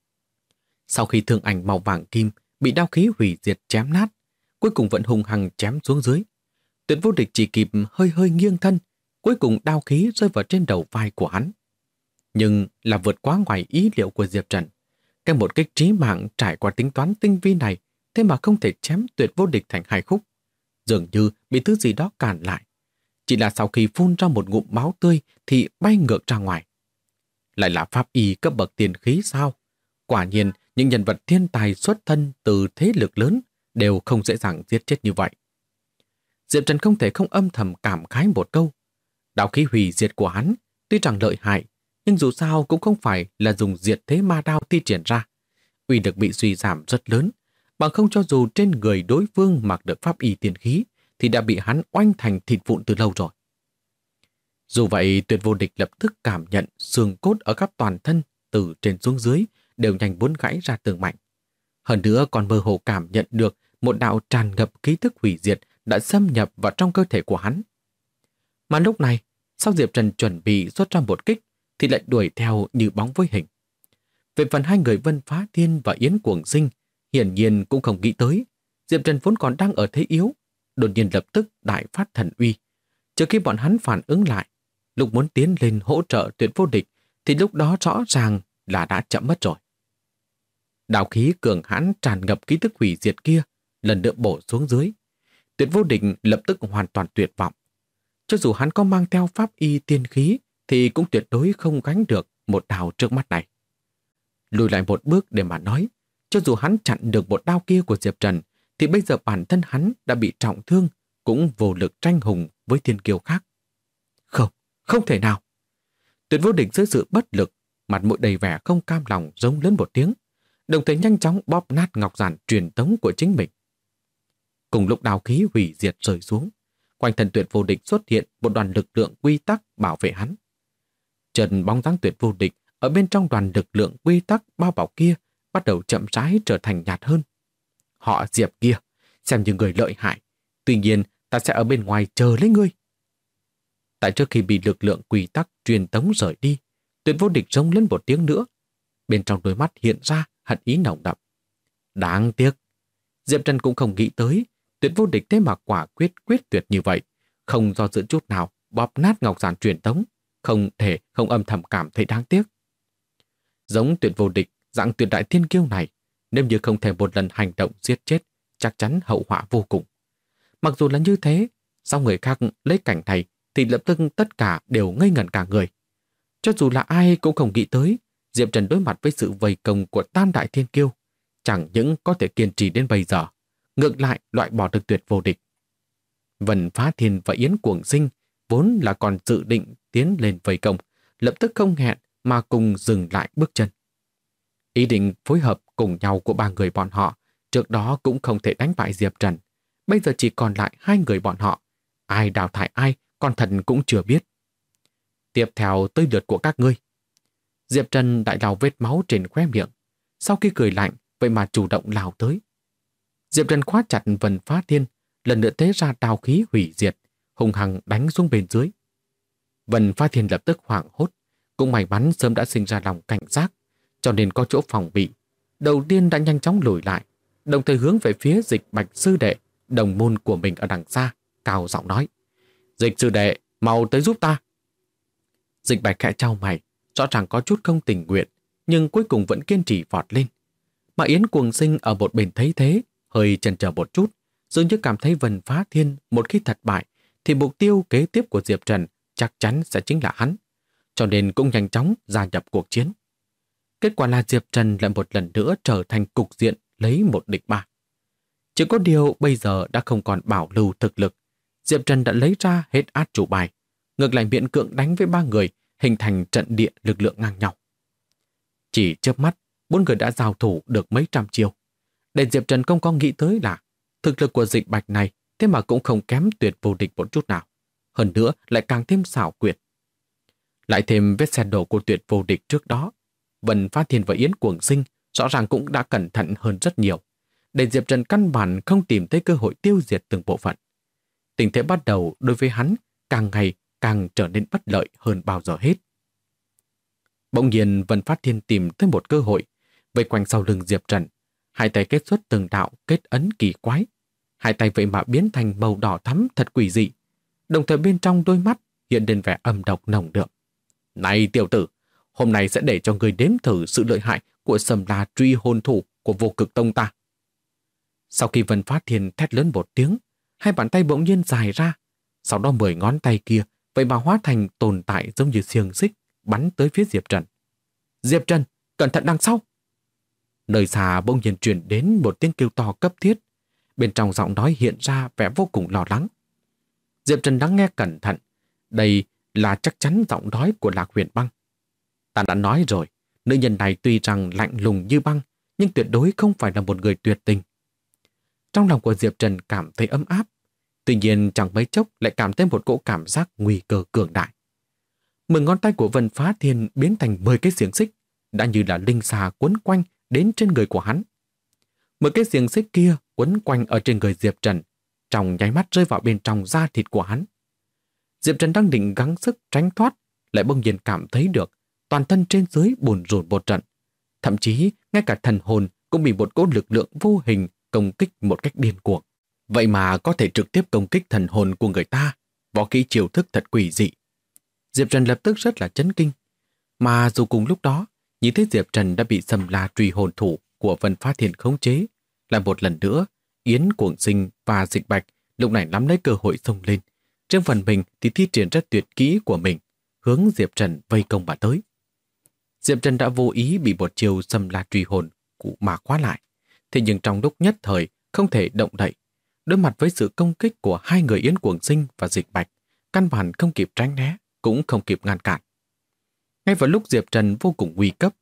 Sau khi thương ảnh màu vàng kim bị đao khí hủy diệt chém nát, cuối cùng vẫn hung hăng chém xuống dưới. Tuyệt Vô Địch chỉ kịp hơi hơi nghiêng thân, cuối cùng đao khí rơi vào trên đầu vai của hắn. Nhưng là vượt quá ngoài ý liệu của Diệp Trần. Cái một kích trí mạng trải qua tính toán tinh vi này, thế mà không thể chém Tuyệt Vô Địch thành hai khúc. Dường như bị thứ gì đó cản lại. Chỉ là sau khi phun ra một ngụm máu tươi thì bay ngược ra ngoài. Lại là pháp y cấp bậc tiền khí sao? Quả nhiên, những nhân vật thiên tài xuất thân từ thế lực lớn đều không dễ dàng giết chết như vậy. Diệp Trần không thể không âm thầm cảm khái một câu. Đạo khí hủy diệt của hắn tuy rằng lợi hại, nhưng dù sao cũng không phải là dùng diệt thế ma đao thi triển ra. Uy lực bị suy giảm rất lớn, bằng không cho dù trên người đối phương mặc được pháp y tiền khí thì đã bị hắn oanh thành thịt vụn từ lâu rồi. Dù vậy, Tuyệt Vô Địch lập tức cảm nhận xương cốt ở khắp toàn thân từ trên xuống dưới đều nhanh muốn gãy ra từng mảnh. Hơn nữa còn mơ hồ cảm nhận được một đạo tràn ngập khí thức hủy diệt đã xâm nhập vào trong cơ thể của hắn. Mà lúc này, sau Diệp Trần chuẩn bị xuất ra một kích thì lại đuổi theo như bóng với hình. Về phần hai người Vân Phá Thiên và Yến Cuồng Sinh, hiển nhiên cũng không nghĩ tới. Diệp Trần vốn còn đang ở thế yếu, đột nhiên lập tức đại phát thần uy. Trước khi bọn hắn phản ứng lại, lúc muốn tiến lên hỗ trợ Tuyệt Vô Địch thì lúc đó rõ ràng là đã chậm mất rồi. Đạo khí cường hãn tràn ngập ký tức hủy diệt kia lần nữa bổ xuống dưới. Tuyệt Vô Địch lập tức hoàn toàn tuyệt vọng. Cho dù hắn có mang theo pháp y tiên khí thì cũng tuyệt đối không gánh được một đao trước mắt này. Lùi lại một bước để mà nói, cho dù hắn chặn được một đao kia của Diệp Trần thì bây giờ bản thân hắn đã bị trọng thương, cũng vô lực tranh hùng với thiên kiêu khác. Không, không thể nào. Tuyệt Vô Địch dưới sự bất lực, mặt mũi đầy vẻ không cam lòng rống lớn một tiếng. đồng thời nhanh chóng bóp nát ngọc giản truyền tống của chính mình. Cùng lúc đao khí hủy diệt rơi xuống, quanh thân Tuyệt Vô Địch xuất hiện một đoàn lực lượng quy tắc bảo vệ hắn. Trần bóng dáng Tuyệt Vô Địch ở bên trong đoàn lực lượng quy tắc bao bọc kia bắt đầu chậm rãi trở thành nhạt hơn. Họ Diệp kia, xem như người lợi hại. Tuy nhiên, ta sẽ ở bên ngoài chờ lấy ngươi. Tại trước khi bị lực lượng quy tắc truyền tống rời đi, Tuyệt Vô Địch rống lên một tiếng nữa. Bên trong đôi mắt hiện ra hận ý nồng đậm. Đáng tiếc, Diệp Trần cũng không nghĩ tới Tuyệt Vô Địch thế mà quả quyết tuyệt như vậy, không do dự chút nào bóp nát ngọc giản truyền tống, không thể không âm thầm cảm thấy đáng tiếc. Giống Tuyệt Vô Địch, dạng tuyệt đại thiên kiêu này, nếu như không thể một lần hành động giết chết, chắc chắn hậu họa vô cùng. Mặc dù là như thế, sau người khác lấy cảnh này thì lập tức tất cả đều ngây ngẩn cả người. Cho dù là ai cũng không nghĩ tới, Diệp Trần đối mặt với sự vây công của tam đại thiên kiêu, chẳng những có thể kiên trì đến bây giờ, ngược lại loại bỏ được Tuyệt Vô Địch. Vân Phá Thiên và Yến Cuồng Sinh vốn là còn dự định tiến lên vây công, lập tức không hẹn mà cùng dừng lại bước chân. Ý định phối hợp cùng nhau của ba người bọn họ trước đó cũng không thể đánh bại Diệp Trần. Bây giờ chỉ còn lại hai người bọn họ. Ai đào thải ai, con thần cũng chưa biết. Tiếp theo tới lượt của các ngươi. Diệp Trần đại đào vết máu trên khóe miệng. Sau khi cười lạnh, vậy mà chủ động lao tới. Diệp Trần khóa chặt Vân Phá Thiên, lần nữa tế ra đao khí hủy diệt, hùng hăng đánh xuống bên dưới. Vân Phá Thiên lập tức hoảng hốt, cũng may mắn sớm đã sinh ra lòng cảnh giác, cho nên có chỗ phòng bị. Đầu tiên đã nhanh chóng lùi lại, đồng thời hướng về phía Dịch Bạch sư đệ, đồng môn của mình ở đằng xa, cao giọng nói: Dịch sư đệ, mau tới giúp ta. Dịch Bạch khẽ chau mày, rõ ràng có chút không tình nguyện, nhưng cuối cùng vẫn kiên trì vọt lên. Mà Yến Cuồng Sinh ở một bên thấy thế, hơi chần chờ một chút, dường như cảm thấy Vân Phá Thiên một khi thất bại, thì mục tiêu kế tiếp của Diệp Trần chắc chắn sẽ chính là hắn, cho nên cũng nhanh chóng gia nhập cuộc chiến. Kết quả là Diệp Trần lại một lần nữa trở thành cục diện lấy 1-3. Chỉ có điều bây giờ đã không còn bảo lưu thực lực. Diệp Trần đã lấy ra hết át chủ bài, ngược lại miễn cưỡng đánh với 3 người, hình thành trận địa lực lượng ngang nhau. Chỉ chớp mắt, 4 người đã giao thủ được mấy trăm chiêu. Để Diệp Trần không có nghĩ tới là thực lực của Dịch Bạch này thế mà cũng không kém Tuyệt Vô Địch một chút nào. Hơn nữa lại càng thêm xảo quyệt. Lại thêm vết xe đổ của Tuyệt Vô Địch trước đó, Vân Phá Thiên và Yến Cuồng Sinh rõ ràng cũng đã cẩn thận hơn rất nhiều, để Diệp Trần căn bản không tìm thấy cơ hội tiêu diệt từng bộ phận. Tình thế bắt đầu đối với hắn càng ngày càng trở nên bất lợi hơn bao giờ hết. Bỗng nhiên Vân Phá Thiên tìm tới một cơ hội, vây quanh sau lưng Diệp Trần, hai tay kết xuất từng đạo kết ấn kỳ quái. Hai tay vậy mà biến thành màu đỏ thắm thật quỷ dị, đồng thời bên trong đôi mắt hiện lên vẻ âm độc nồng đượm. Này tiểu tử, hôm nay sẽ để cho người đếm thử sự lợi hại của Sầm La truy hồn thủ của Vô Cực Tông ta. Sau khi Vân Phá Thiên thét lớn một tiếng, hai bàn tay bỗng nhiên dài ra, sau đó 10 ngón tay kia vậy mà hóa thành tồn tại giống như xiềng xích bắn tới phía Diệp Trần. Diệp Trần, cẩn thận đằng sau! Nơi xa bỗng nhiên truyền đến một tiếng kêu to cấp thiết, bên trong giọng nói hiện ra vẻ vô cùng lo lắng. Diệp Trần lắng nghe cẩn thận, đây là chắc chắn giọng nói của Lạc Huyền Băng. Ta đã nói rồi, nữ nhân này tuy rằng lạnh lùng như băng, nhưng tuyệt đối không phải là một người tuyệt tình. Trong lòng của Diệp Trần cảm thấy ấm áp, tuy nhiên chẳng mấy chốc lại cảm thấy một cỗ cảm giác nguy cơ cường đại. 10 ngón tay của Vân Phá Thiên biến thành 10 cái xiềng xích, đã như là linh xà quấn quanh đến trên người của hắn. 10 cái xiềng xích kia quấn quanh ở trên người Diệp Trần, trong nháy mắt rơi vào bên trong da thịt của hắn. Diệp Trần đang định gắng sức tránh thoát, lại bỗng nhiên cảm thấy được toàn thân trên dưới bùn rùn một trận. Thậm chí ngay cả thần hồn cũng bị một cỗ lực lượng vô hình công kích một cách điên cuồng. Vậy mà có thể trực tiếp công kích thần hồn của người ta, võ kỹ chiêu thức thật quỷ dị. Diệp Trần lập tức rất là chấn kinh. Mà dù cùng lúc đó, nhìn thấy Diệp Trần đã bị Sầm La truy hồn thủ của Vân Phá Thiên khống chế, lại một lần nữa, Yến Cuồng Sinh và Dịch Bạch lúc này nắm lấy cơ hội xông lên. Trên phần mình thì thi triển rất tuyệt kỹ của mình, hướng Diệp Trần vây công mà tới. Diệp Trần đã vô ý bị một chiều Sầm La truy hồn cụ mà khóa lại. Thế nhưng trong lúc nhất thời không thể động đậy, đối mặt với sự công kích của hai người Yến Cuồng Sinh và Dịch Bạch, căn bản không kịp tránh né, cũng không kịp ngăn cản. Ngay vào lúc Diệp Trần vô cùng nguy cấp,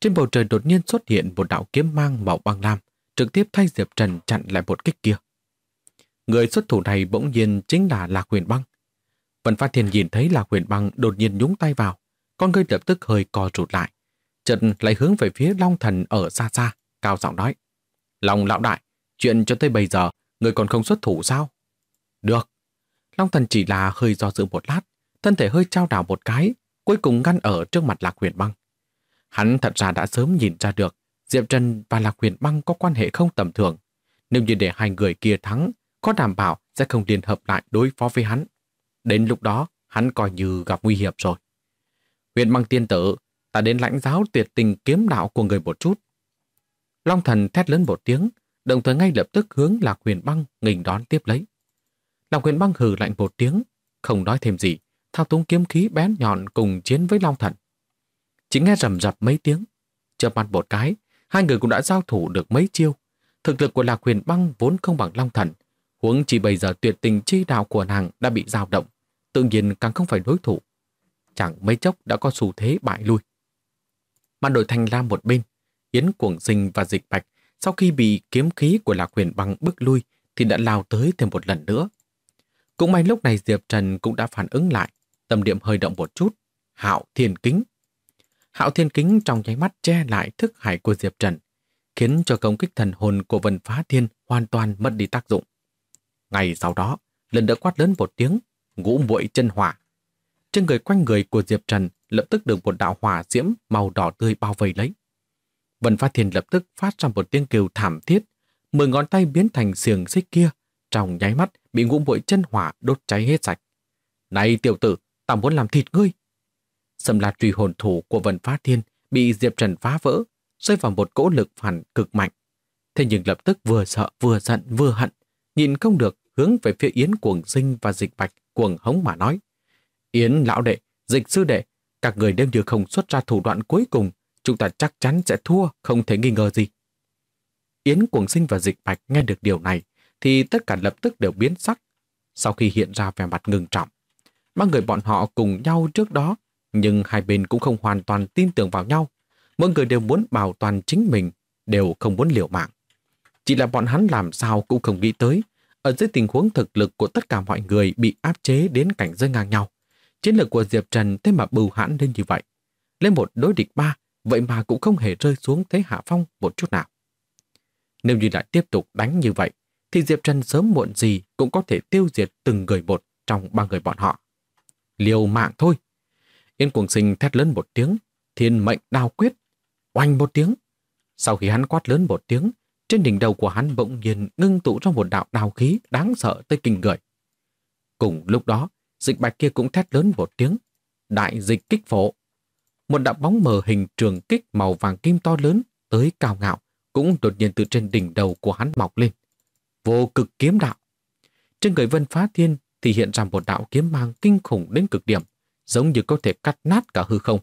Trên bầu trời đột nhiên xuất hiện một đạo kiếm mang màu băng lam, trực tiếp thay Diệp Trần chặn lại một kích kia. Người xuất thủ này bỗng nhiên chính là Lạc Huyền Băng. Vân Phát Thiên nhìn thấy Lạc Huyền Băng đột nhiên nhúng tay vào, con ngươi lập tức hơi co rụt lại, chợt lại hướng về phía Long Thần ở xa xa, cao giọng nói: Long lão đại, chuyện cho tới bây giờ, người còn không xuất thủ sao? Được. Long Thần chỉ là hơi do dự một lát, thân thể hơi trao đảo một cái, cuối cùng ngăn ở trước mặt Lạc Huyền Băng. Hắn thật ra đã sớm nhìn ra được Diệp Trần và Lạc Huyền Băng có quan hệ không tầm thường. Nếu như để hai người kia thắng, có đảm bảo sẽ không liên hợp lại đối phó với hắn. Đến lúc đó, hắn coi như gặp nguy hiểm rồi. Huyền Băng tiên tử, ta đến lãnh giáo tuyệt tình kiếm đạo của người một chút. Long Thần thét lớn một tiếng, đồng thời ngay lập tức hướng Lạc Huyền Băng nghênh đón tiếp lấy. Lạc Huyền Băng hừ lạnh một tiếng, không nói thêm gì, thao túng kiếm khí bén nhọn cùng chiến với Long Thần. Chỉ nghe rầm rập mấy tiếng, chớp mắt một cái, hai người cũng đã giao thủ được mấy chiêu. Thực lực của Lạc Huyền Băng vốn không bằng Long Thần, huống chỉ bây giờ tuyệt tình chi đạo của nàng đã bị dao động, tự nhiên càng không phải đối thủ. Chẳng mấy chốc đã có xu thế bại lui. Mà đội Thanh Lam một bên, Yến Cuồng Sinh và Dịch Bạch sau khi bị kiếm khí của Lạc Huyền Băng bức lui thì đã lao tới thêm một lần nữa. Cũng may lúc này Diệp Trần cũng đã phản ứng lại, tâm niệm hơi động một chút. Hạo Thiên Kính. Hạo Thiên Kính trong nháy mắt che lại thức hải của Diệp Trần, khiến cho công kích thần hồn của Vân Phá Thiên hoàn toàn mất đi tác dụng. Ngay sau đó, lần nữa quát lớn một tiếng, ngũ muội chân hỏa. Trên quanh người của Diệp Trần lập tức được một đạo hỏa diễm màu đỏ tươi bao vây lấy. Vân Phá Thiên lập tức phát ra một tiếng kêu thảm thiết, 10 ngón tay biến thành xiềng xích kia, trong nháy mắt bị ngũ muội chân hỏa đốt cháy hết sạch. Này tiểu tử, ta muốn làm thịt ngươi. Sầm La truy hồn thủ của Vân Phá Thiên bị Diệp Trần phá vỡ, rơi vào một cỗ lực phản cực mạnh. Thế nhưng lập tức vừa sợ vừa giận vừa hận, nhìn không được hướng về phía Yến Cuồng Sinh và Dịch Bạch cuồng hống mà nói: Yến lão đệ, Dịch sư đệ, các người nếu như không xuất ra thủ đoạn cuối cùng, chúng ta chắc chắn sẽ thua, không thể nghi ngờ gì. Yến Cuồng Sinh và Dịch Bạch nghe được điều này thì tất cả lập tức đều biến sắc. Sau khi hiện ra vẻ mặt ngưng trọng, ba người bọn họ cùng nhau trước đó, nhưng hai bên cũng không hoàn toàn tin tưởng vào nhau. Mỗi người đều muốn bảo toàn chính mình, đều không muốn liều mạng. Chỉ là bọn hắn làm sao cũng không nghĩ tới, ở dưới tình huống thực lực của tất cả mọi người bị áp chế đến cảnh giới ngang nhau, chiến lược của Diệp Trần thế mà bưu hãn lên như vậy. Lên một đối địch 3, vậy mà cũng không hề rơi xuống thế hạ phong một chút nào. Nếu như lại tiếp tục đánh như vậy, thì Diệp Trần sớm muộn gì cũng có thể tiêu diệt từng người một trong ba người bọn họ. Liều mạng thôi. Yến Cuồng Sinh thét lớn một tiếng, thiên mệnh đao quyết, oanh một tiếng. Sau khi hắn quát lớn một tiếng, trên đỉnh đầu của hắn bỗng nhiên ngưng tụ ra một đạo đao khí đáng sợ tới kinh người. Cùng lúc đó, Dịch Bạch kia cũng thét lớn một tiếng, đại dịch kích phổ. Một đạo bóng mờ hình trường kích màu vàng kim to lớn tới cao ngạo cũng đột nhiên từ trên đỉnh đầu của hắn mọc lên. Vô cực kiếm đạo. Trên người Vân Phá Thiên thì hiện ra một đạo kiếm mang kinh khủng đến cực điểm, giống như có thể cắt nát cả hư không.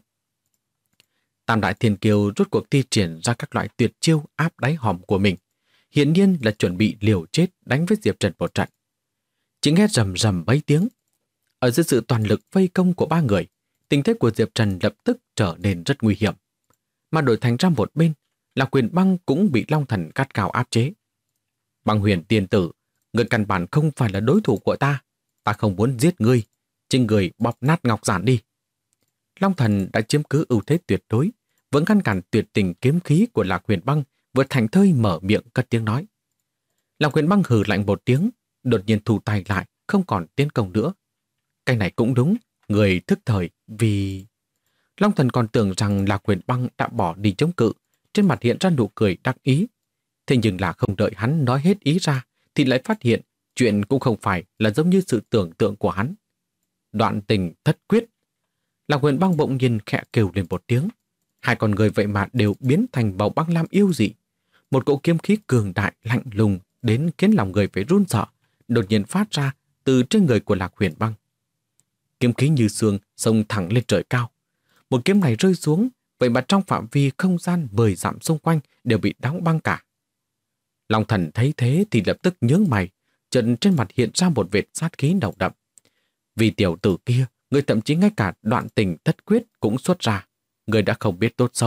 Tam đại thiên kiêu rốt cuộc thi triển ra các loại tuyệt chiêu áp đáy hòm của mình, hiển nhiên là chuẩn bị liều chết đánh với Diệp Trần một trận. Chỉ nghe rầm rầm mấy tiếng, ở dưới sự toàn lực vây công của ba người, tình thế của Diệp Trần lập tức trở nên rất nguy hiểm. Mà đổi thành ra một bên, là Huyền Băng cũng bị Long Thần cắt cao áp chế. Băng Huyền tiên tử, người căn bản không phải là đối thủ của ta. Ta không muốn giết ngươi, trên người bóp nát ngọc giản đi. Long Thần đã chiếm cứ ưu thế tuyệt đối, vẫn ngăn cản tuyệt tình kiếm khí của Lạc Huyền Băng, vừa thành thơi mở miệng cất tiếng nói. Lạc Huyền Băng hừ lạnh một tiếng, đột nhiên thu tay lại, không còn tiến công nữa. Cái này cũng đúng, người thức thời vì... Long Thần còn tưởng rằng Lạc Huyền Băng đã bỏ đi chống cự, trên mặt hiện ra nụ cười đắc ý. Thế nhưng là không đợi hắn nói hết ý ra, thì lại phát hiện chuyện cũng không phải là giống như sự tưởng tượng của hắn. Đoạn tình thất quyết. Lạc Huyền Băng bỗng nhiên khẽ kêu lên một tiếng. Hai con người vậy mà đều biến thành màu băng lam yêu dị. Một cỗ kiếm khí cường đại lạnh lùng đến khiến lòng người phải run sợ, đột nhiên phát ra từ trên người của Lạc Huyền Băng. Kiếm khí như sương xông thẳng lên trời cao. Một kiếm này rơi xuống, vậy mà trong phạm vi không gian 10 dặm xung quanh đều bị đóng băng cả. Long Thần thấy thế thì lập tức nhướng mày, chợt trên mặt hiện ra một vệt sát khí nồng đậm. Vì tiểu tử kia, người thậm chí ngay cả đoạn tình thất quyết cũng xuất ra. Người đã không biết tốt xấu,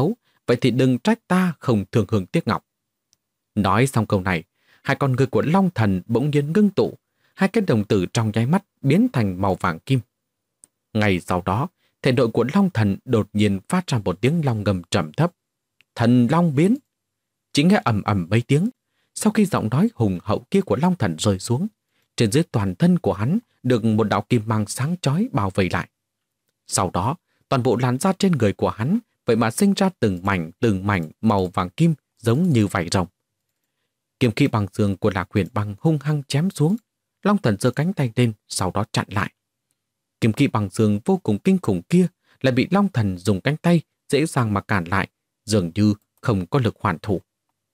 vậy thì đừng trách ta không thương hương tiếc ngọc. Nói xong câu này, hai con ngươi của Long Thần bỗng nhiên ngưng tụ, hai cái đồng tử trong nháy mắt biến thành màu vàng kim. Ngay sau đó, thể nội của Long Thần đột nhiên phát ra một tiếng long ngầm trầm thấp. Thần Long biến! Chỉ nghe ầm ầm mấy tiếng, sau khi giọng nói hùng hậu kia của Long Thần rơi xuống, trên dưới toàn thân của hắn được một đạo kim mang sáng chói bao vây lại. Sau đó, toàn bộ làn da trên người của hắn vậy mà sinh ra từng mảnh màu vàng kim giống như vảy rồng. Kiếm khí bằng xương của Lạc Huyền Băng hung hăng chém xuống, Long Thần giơ cánh tay lên, sau đó chặn lại. Kiếm khí bằng xương vô cùng kinh khủng kia lại bị Long Thần dùng cánh tay dễ dàng mà cản lại, dường như không có lực hoàn thủ.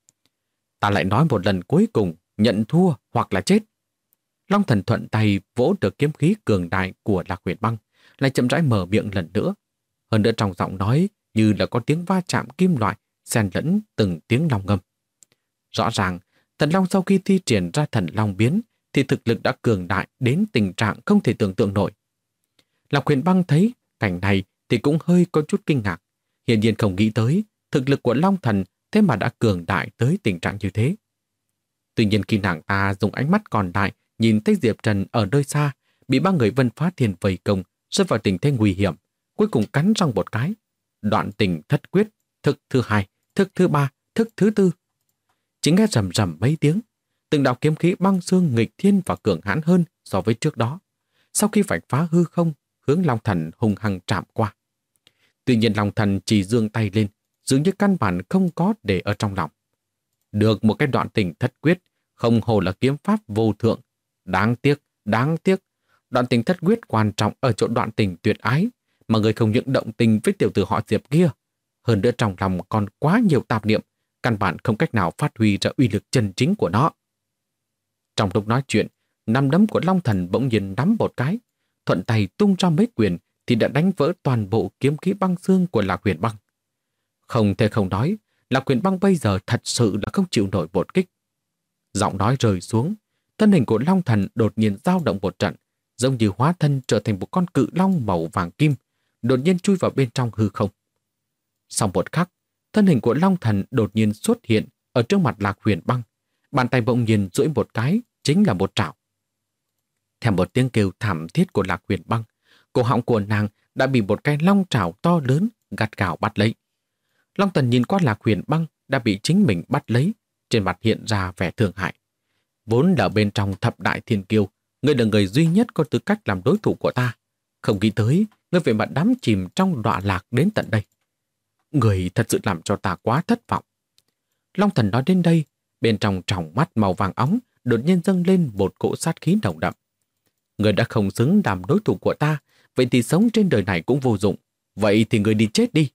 Ta lại nói một lần cuối cùng, nhận thua hoặc là chết. Long Thần thuận tay vỗ được kiếm khí cường đại của Lạc Huyền Băng, lại chậm rãi mở miệng lần nữa. Hơn nữa trong giọng nói như là có tiếng va chạm kim loại, xen lẫn từng tiếng long ngâm. Rõ ràng, Thần Long sau khi thi triển ra Thần Long biến thì thực lực đã cường đại đến tình trạng không thể tưởng tượng nổi. Lạc Huyền Băng thấy cảnh này thì cũng hơi có chút kinh ngạc. Hiển nhiên không nghĩ tới thực lực của Long Thần thế mà đã cường đại tới tình trạng như thế. Tuy nhiên khi nàng ta dùng ánh mắt còn lại nhìn thấy Diệp Trần ở nơi xa bị ba người Vân Phá Thiên vây công, rơi vào tình thế nguy hiểm, cuối cùng cắn răng một cái. Đoạn tình thất quyết, thức thứ hai, thức thứ ba, thức thứ tư. Chỉ nghe rầm rầm mấy tiếng, từng đạo kiếm khí băng xương nghịch thiên và cường hãn hơn so với trước đó. Sau khi vạch phá hư không, hướng Long Thần hung hăng chạm qua. Tuy nhiên Long Thần chỉ giương tay lên, dường như căn bản không có để ở trong lòng. Được một cái đoạn tình thất quyết, không hồ là kiếm pháp vô thượng. Đáng tiếc. Đoạn tình thất quyết quan trọng ở chỗ đoạn tình tuyệt ái, mà người không những động tình với tiểu tử họ Diệp kia. Hơn nữa trong lòng còn quá nhiều tạp niệm, căn bản không cách nào phát huy ra uy lực chân chính của nó. Trong lúc nói chuyện, nắm đấm của Long Thần bỗng nhiên nắm một cái, thuận tay tung ra mấy quyền thì đã đánh vỡ toàn bộ kiếm khí băng xương của Lạc Huyền Băng. Không thể không nói, Lạc Huyền Băng bây giờ thật sự đã không chịu nổi một kích. Giọng nói rơi xuống, thân hình của Long Thần đột nhiên dao động một trận, giống như hóa thân trở thành một con cự long màu vàng kim, đột nhiên chui vào bên trong hư không. Sau một khắc, thân hình của Long Thần đột nhiên xuất hiện ở trước mặt Lạc Huyền Băng, bàn tay bỗng nhiên duỗi một cái, chính là một trảo. Theo một tiếng kêu thảm thiết của Lạc Huyền Băng, cổ họng của nàng đã bị một cái long trảo to lớn gắt gao bắt lấy. Long Thần nhìn qua Lạc Huyền Băng đã bị chính mình bắt lấy, trên mặt hiện ra vẻ thương hại. Vốn là bên trong thập đại thiên kiêu, ngươi là người duy nhất có tư cách làm đối thủ của ta. Không nghĩ tới, ngươi về mặt đắm chìm trong đọa lạc đến tận đây. Người thật sự làm cho ta quá thất vọng. Long Thần nói đến đây, bên trong tròng mắt màu vàng óng đột nhiên dâng lên một cỗ sát khí nồng đậm. Người đã không xứng làm đối thủ của ta, vậy thì sống trên đời này cũng vô dụng. Vậy thì người đi chết đi.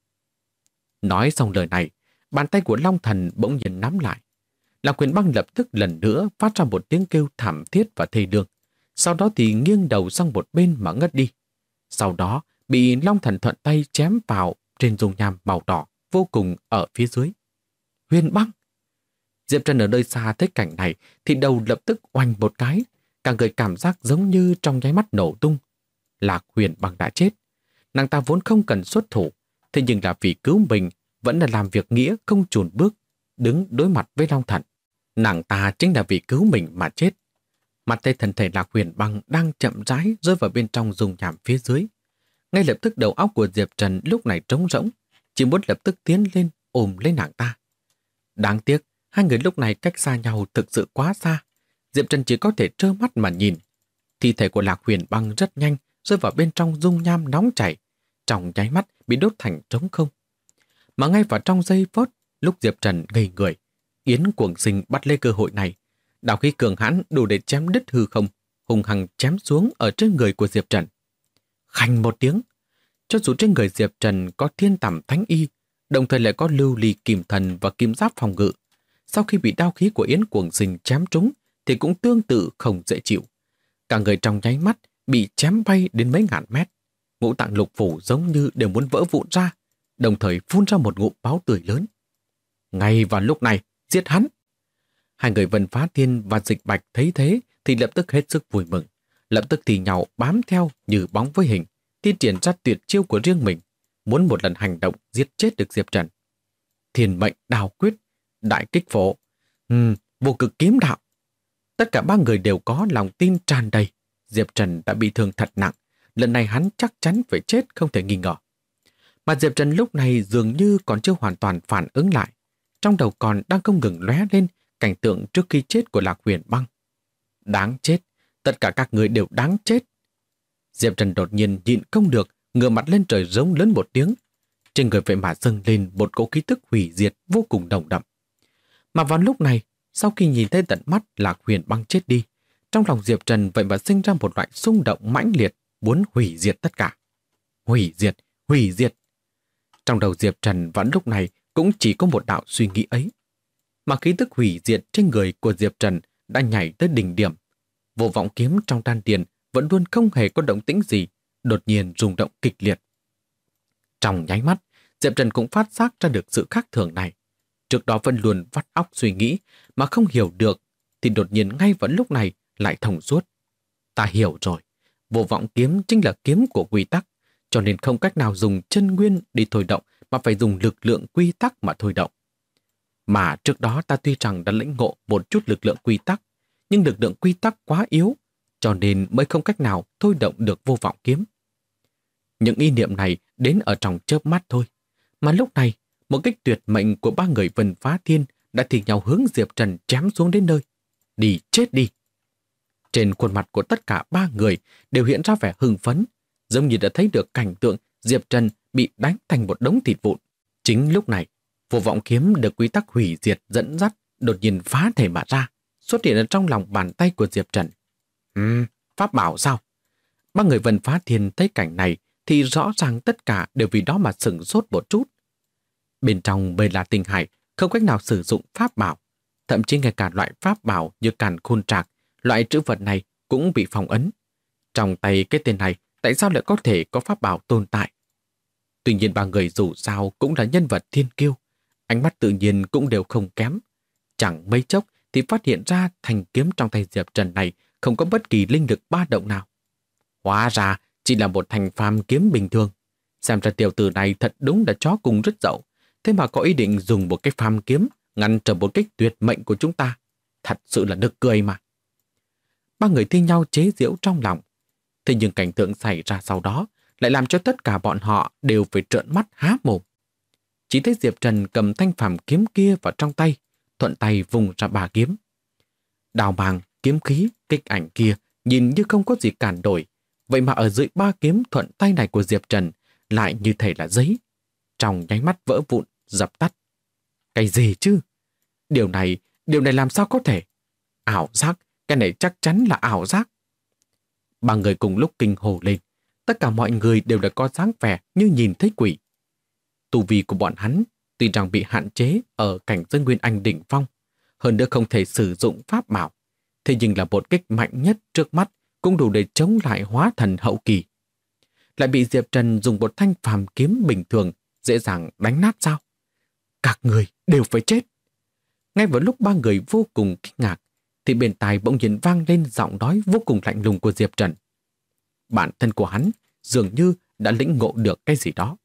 Nói xong lời này, bàn tay của Long Thần bỗng nhiên nắm lại. Lạc Huyền Băng lập tức lần nữa phát ra một tiếng kêu thảm thiết và thê lương. Sau đó thì nghiêng đầu sang một bên mà ngất đi. Sau đó bị Long Thần thuận tay chém vào trên dung nham màu đỏ vô cùng ở phía dưới. Huyền Băng! Diệp Trần ở nơi xa thấy cảnh này thì đầu lập tức oanh một cái, cả người cảm giác giống như trong nháy mắt nổ tung. Lạc Huyền Băng đã chết. Nàng ta vốn không cần xuất thủ, thế nhưng là vì cứu mình vẫn là làm việc nghĩa không chùn bước, đứng đối mặt với Long Thần. Nàng ta chính là vì cứu mình mà chết. Mặt tay thân thể Lạc Huyền Băng đang chậm rãi rơi vào bên trong dung nham phía dưới. Ngay lập tức đầu óc của Diệp Trần lúc này trống rỗng, chỉ muốn lập tức tiến lên ôm lấy nàng ta. Đáng tiếc, hai người lúc này cách xa nhau thực sự quá xa. Diệp Trần chỉ có thể trơ mắt mà nhìn. Thi thể của Lạc Huyền Băng rất nhanh rơi vào bên trong dung nham nóng chảy, trong nháy mắt bị đốt thành trống không. Mà ngay vào trong giây phút lúc Diệp Trần ngây người, Yến Cuồng Sinh bắt lấy cơ hội này, đạo khí cường hãn đủ để chém đứt hư không, hung hăng chém xuống ở trên người của Diệp Trần. Khành một tiếng, cho dù trên người Diệp Trần có thiên tẩm thánh y, đồng thời lại có lưu ly kim thần và kim giáp phòng ngự, sau khi bị đao khí của Yến Cuồng Sinh chém trúng thì cũng tương tự không dễ chịu. Cả người trong nháy mắt bị chém bay đến mấy ngàn mét, ngũ tạng lục phủ giống như đều muốn vỡ vụn ra, đồng thời phun ra một ngụm máu tươi lớn. Ngay vào lúc này, giết hắn! Hai người Vân Phá Thiên và Dịch Bạch thấy thế thì lập tức hết sức vui mừng, lập tức thì nhau bám theo như bóng với hình, thi triển ra tuyệt chiêu của riêng mình, muốn một lần hành động giết chết được Diệp Trần. Thiên mệnh đao quyết, đại kích phổ, vô cực kiếm đạo. Tất cả ba người đều có lòng tin tràn đầy. Diệp Trần đã bị thương thật nặng, lần này hắn chắc chắn phải chết không thể nghi ngờ. Mà Diệp Trần lúc này dường như còn chưa hoàn toàn phản ứng lại. Trong đầu còn đang không ngừng lóe lên cảnh tượng trước khi chết của Lạc Huyền Băng. Đáng chết, tất cả các người đều đáng chết. Diệp Trần đột nhiên nhịn không được, ngửa mặt lên trời rống lớn một tiếng. Trên người vậy mà dâng lên một cỗ khí tức hủy diệt vô cùng nồng đậm. Mà vào lúc này, sau khi nhìn thấy tận mắt Lạc Huyền Băng chết đi, trong lòng Diệp Trần vậy mà sinh ra một loại xung động mãnh liệt, muốn hủy diệt tất cả. Hủy diệt, hủy diệt. Trong đầu Diệp Trần vẫn lúc này cũng chỉ có một đạo suy nghĩ ấy. Mà khí tức hủy diệt trên người của Diệp Trần đã nhảy tới đỉnh điểm. Vô vọng kiếm trong đan điền vẫn luôn không hề có động tĩnh gì, đột nhiên rung động kịch liệt. Trong nháy mắt, Diệp Trần cũng phát giác ra được sự khác thường này. Trước đó vẫn luôn vắt óc suy nghĩ mà không hiểu được, thì đột nhiên ngay vào lúc này lại thông suốt. Ta hiểu rồi, vô vọng kiếm chính là kiếm của quy tắc, cho nên không cách nào dùng chân nguyên đi thôi động mà phải dùng lực lượng quy tắc mà thôi động. Mà trước đó ta tuy rằng đã lĩnh ngộ một chút lực lượng quy tắc, nhưng lực lượng quy tắc quá yếu, cho nên mới không cách nào thôi động được vô vọng kiếm. Những ý niệm này đến ở trong chớp mắt thôi. Mà lúc này, một kích tuyệt mệnh của ba người Vân Phá Thiên đã thì nhau hướng Diệp Trần chém xuống đến nơi. Đi, chết đi! Trên khuôn mặt của tất cả ba người đều hiện ra vẻ hưng phấn, giống như đã thấy được cảnh tượng Diệp Trần bị đánh thành một đống thịt vụn. Chính lúc này, vô vọng kiếm được quy tắc hủy diệt dẫn dắt, đột nhiên phá thể mà ra, xuất hiện ở trong lòng bàn tay của Diệp Trần. Pháp bảo sao? Ba người Vân Phá Thiên thấy cảnh này thì rõ ràng tất cả đều vì đó mà sửng sốt một chút. Bên trong Bầy La Tinh Hải không cách nào sử dụng pháp bảo, thậm chí ngay cả loại pháp bảo như Càn Khôn Trạc, loại trữ vật này cũng bị phong ấn. Trong tay cái tên này tại sao lại có thể có pháp bảo tồn tại? Tuy nhiên ba người dù sao cũng là nhân vật thiên kiêu, ánh mắt tự nhiên cũng đều không kém. Chẳng mấy chốc thì phát hiện ra thanh kiếm trong tay Diệp Trần này không có bất kỳ linh lực ba động nào. Hóa ra chỉ là một thanh phàm kiếm bình thường. Xem ra tiểu tử này thật đúng là chó cùng rất dậu, thế mà có ý định dùng một cái phàm kiếm ngăn trở một kích tuyệt mệnh của chúng ta. Thật sự là nực cười mà. Ba người thi nhau chế giễu trong lòng. Thế nhưng cảnh tượng xảy ra sau đó lại làm cho tất cả bọn họ đều phải trợn mắt há mồm. Chỉ thấy Diệp Trần cầm thanh phàm kiếm kia vào trong tay, thuận tay vùng ra ba kiếm. Đào màng, kiếm khí, kích ảnh kia nhìn như không có gì cản đổi, vậy mà ở dưới ba kiếm thuận tay này của Diệp Trần lại như thể là giấy, trong nháy mắt vỡ vụn, dập tắt. Cái gì chứ? Điều này làm sao có thể? Ảo giác, cái này chắc chắn là ảo giác. Ba người cùng lúc kinh hồ lên, tất cả mọi người đều đã có dáng vẻ như nhìn thấy quỷ. Tu vi của bọn hắn tuy rằng bị hạn chế ở cảnh giới Nguyên Anh đỉnh phong, hơn nữa không thể sử dụng pháp bảo, thế nhưng là một kích mạnh nhất trước mắt cũng đủ để chống lại hóa thần hậu kỳ. Lại bị Diệp Trần dùng một thanh phàm kiếm bình thường dễ dàng đánh nát sao? Các người đều phải chết. Ngay vào lúc ba người vô cùng kinh ngạc, thì bên tai bỗng nhiên vang lên giọng nói vô cùng lạnh lùng của Diệp Trần. Bản thân của hắn dường như đã lĩnh ngộ được cái gì đó.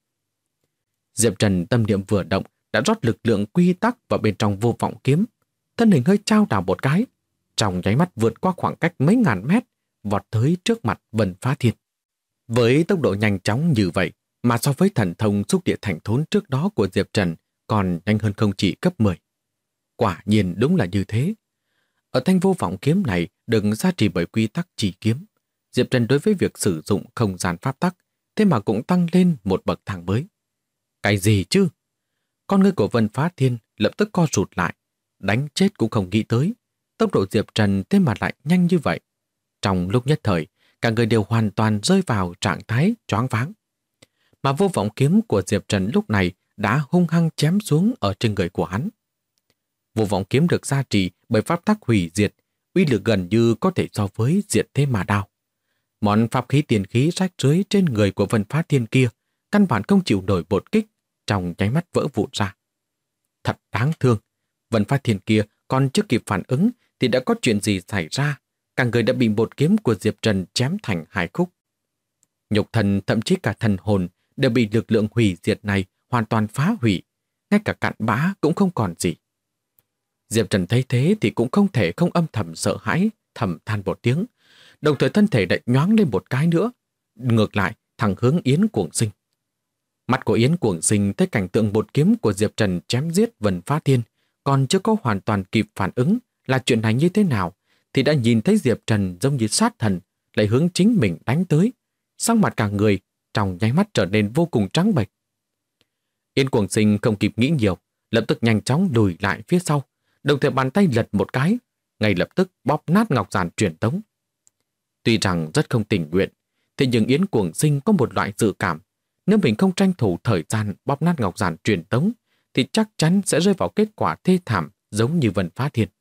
Diệp Trần tâm niệm vừa động đã rót lực lượng quy tắc vào bên trong vô vọng kiếm, thân hình hơi chao đảo một cái, trong nháy mắt vượt qua khoảng cách mấy ngàn mét, vọt tới trước mặt Vân Phá Thiên. Với tốc độ nhanh chóng như vậy, mà so với thần thông xúc địa thành thốn trước đó của Diệp Trần còn nhanh hơn không chỉ gấp 10. Quả nhiên đúng là như thế. Ở thanh vô vọng kiếm này được gia trì bởi quy tắc chỉ kiếm, Diệp Trần đối với việc sử dụng không gian pháp tắc, thế mà cũng tăng lên một bậc thang mới. Cái gì chứ? Con ngươi của Vân Phá Thiên lập tức co rụt lại, đánh chết cũng không nghĩ tới. Tốc độ Diệp Trần thế mà lại nhanh như vậy. Trong lúc nhất thời, cả người đều hoàn toàn rơi vào trạng thái choáng váng. Mà vô vọng kiếm của Diệp Trần lúc này đã hung hăng chém xuống ở trên người của hắn. Vô vọng kiếm được gia trì bởi pháp tắc hủy diệt, uy lực gần như có thể so với diệt thế mà đao. Món pháp khí tiền khí rách rưới trên người của Vân Phá Thiên kia căn bản không chịu nổi một kích, trong nháy mắt vỡ vụn ra. Thật đáng thương, Vân Phá Thiên kia còn chưa kịp phản ứng thì đã có chuyện gì xảy ra, cả người đã bị một kiếm của Diệp Trần chém thành hai khúc. Nhục thân thậm chí cả thần hồn đều bị lực lượng hủy diệt này hoàn toàn phá hủy. ngay cả cặn bã cũng không còn gì. Diệp Trần thấy thế thì cũng không thể không âm thầm sợ hãi, thầm than một tiếng, đồng thời thân thể lại nhoáng lên một cái nữa, ngược lại thẳng hướng Yến Cuồng Sinh. Mắt của Yến Cuồng Sinh thấy cảnh tượng một kiếm của Diệp Trần chém giết Vân Phá Thiên, còn chưa có hoàn toàn kịp phản ứng là chuyện này như thế nào, thì đã nhìn thấy Diệp Trần giống như sát thần, lại hướng chính mình đánh tới. Sắc mặt cả người trong nháy mắt trở nên vô cùng trắng bệch. Yến Cuồng Sinh không kịp nghĩ nhiều, lập tức nhanh chóng lùi lại phía sau, đồng thời bàn tay lật một cái, ngay lập tức bóp nát ngọc giản truyền tống. Tuy rằng rất không tình nguyện, thế nhưng Yến Cuồng Sinh có một loại dự cảm, nếu mình không tranh thủ thời gian bóp nát ngọc giản truyền tống, thì chắc chắn sẽ rơi vào kết quả thê thảm giống như Vân Phá Thiên.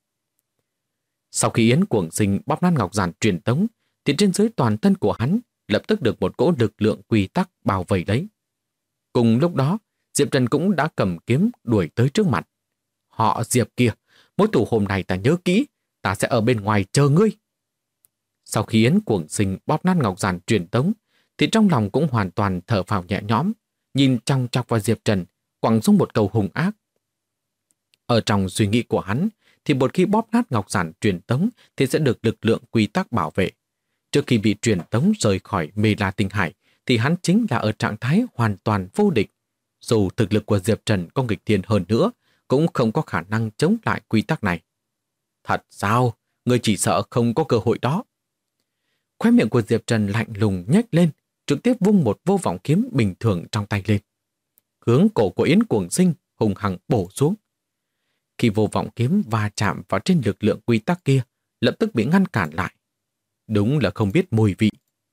Sau khi Yến Cuồng Sinh bóp nát ngọc giản truyền tống, thì trên dưới toàn thân của hắn lập tức được một cỗ lực lượng quy tắc bao vây lấy. Cùng lúc đó, Diệp Trần cũng đã cầm kiếm đuổi tới trước mặt. Họ Diệp kia, mối thù hôm nay ta nhớ kỹ, ta sẽ ở bên ngoài chờ ngươi. Sau khi Yến Cuồng Sinh bóp nát ngọc giản truyền tống, thì trong lòng cũng hoàn toàn thở phào nhẹ nhõm, nhìn chòng chọc vào Diệp Trần, quẳng xuống một câu hung ác. Ở trong suy nghĩ của hắn, thì một khi bóp nát ngọc giản truyền tống thì sẽ được lực lượng quy tắc bảo vệ. Trước khi bị truyền tống rời khỏi Mê La Tinh Hải, thì hắn chính là ở trạng thái hoàn toàn vô địch. Dù thực lực của Diệp Trần có nghịch thiên hơn nữa, cũng không có khả năng chống lại quy tắc này. Thật sao? Người chỉ sợ không có cơ hội đó. Khóe miệng của Diệp Trần lạnh lùng nhếch lên, trực tiếp vung một vô vọng kiếm bình thường trong tay lên. Hướng cổ của Yến Cuồng Sinh hùng hăng bổ xuống. Khi vô vọng kiếm va chạm vào trên lực lượng quy tắc kia, lập tức bị ngăn cản lại. Đúng là không biết mùi vị.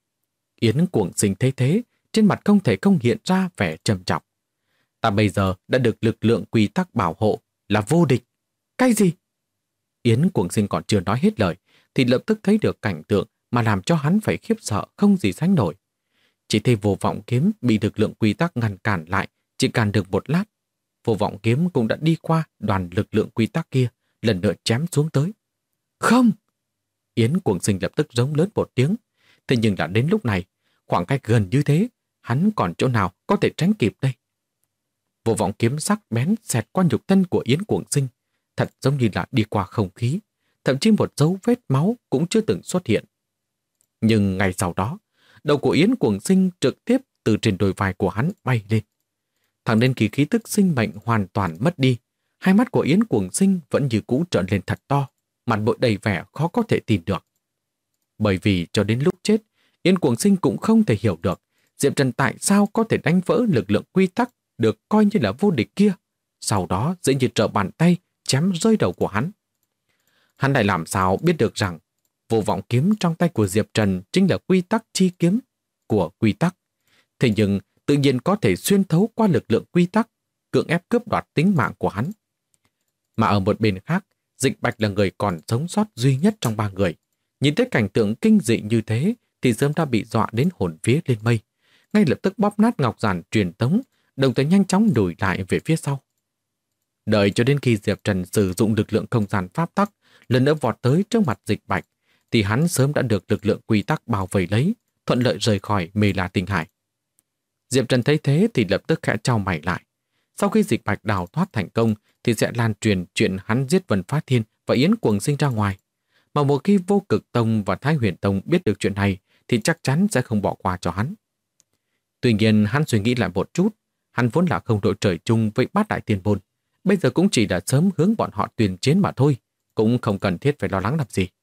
Yến Cuồng Sinh thấy thế, trên mặt không thể không hiện ra vẻ trầm trọng. Ta bây giờ đã được lực lượng quy tắc bảo hộ, là vô địch. Cái gì? Yến Cuồng Sinh còn chưa nói hết lời, thì lập tức thấy được cảnh tượng mà làm cho hắn phải khiếp sợ không gì sánh nổi. Chỉ thấy vô vọng kiếm bị lực lượng quy tắc ngăn cản lại, chỉ cản được một lát. Vô vọng kiếm cũng đã đi qua đoàn lực lượng quy tắc kia, lần nữa chém xuống tới. Không! Yến Cuồng Sinh lập tức giống lớn một tiếng. Thế nhưng đã đến lúc này, khoảng cách gần như thế, hắn còn chỗ nào có thể tránh kịp đây? Vô vọng kiếm sắc bén xẹt qua nhục thân của Yến Cuồng Sinh, thật giống như là đi qua không khí, thậm chí một dấu vết máu cũng chưa từng xuất hiện. Nhưng ngay sau đó, đầu của Yến Cuồng Sinh trực tiếp từ trên đôi vai của hắn bay lên. Thẳng đến khi khí tức sinh mệnh hoàn toàn mất đi, hai mắt của Yến Cuồng Sinh vẫn như cũ trợn lên thật to, mặt bội đầy vẻ khó có thể tin được. Bởi vì cho đến lúc chết, Yến Cuồng Sinh cũng không thể hiểu được Diệp Trần tại sao có thể đánh vỡ lực lượng quy tắc được coi như là vô địch kia, sau đó dễ như trở bàn tay chém rơi đầu của hắn. Hắn lại làm sao biết được rằng vô vọng kiếm trong tay của Diệp Trần chính là quy tắc chi kiếm của quy tắc. Thế nhưng tự nhiên có thể xuyên thấu qua lực lượng quy tắc, cưỡng ép cướp đoạt tính mạng của hắn. Mà ở một bên khác, Dịch Bạch là người còn sống sót duy nhất trong ba người. Nhìn thấy cảnh tượng kinh dị như thế thì sớm đã bị dọa đến hồn vía lên mây. Ngay lập tức bóp nát ngọc giản truyền tống, đồng thời nhanh chóng lùi lại về phía sau. Đợi cho đến khi Diệp Trần sử dụng lực lượng không gian pháp tắc lần nữa vọt tới trước mặt Dịch Bạch, thì hắn sớm đã được lực lượng quy tắc bảo vệ lấy, thuận lợi rời khỏi Mê La Tinh Hải. Diệp Trần thấy thế thì lập tức khẽ chau mày lại. Sau khi Dịch Bạch đào thoát thành công thì sẽ lan truyền chuyện hắn giết Vân Phá Thiên và Yến Cuồng Sinh ra ngoài. Mà một khi Vô Cực Tông và Thái Huyền Tông biết được chuyện này thì chắc chắn sẽ không bỏ qua cho hắn. Tuy nhiên hắn suy nghĩ lại một chút, hắn vốn là không đội trời chung với Bát Đại Tiên Môn, bây giờ cũng chỉ là sớm hướng bọn họ tuyên chiến mà thôi, cũng không cần thiết phải lo lắng làm gì.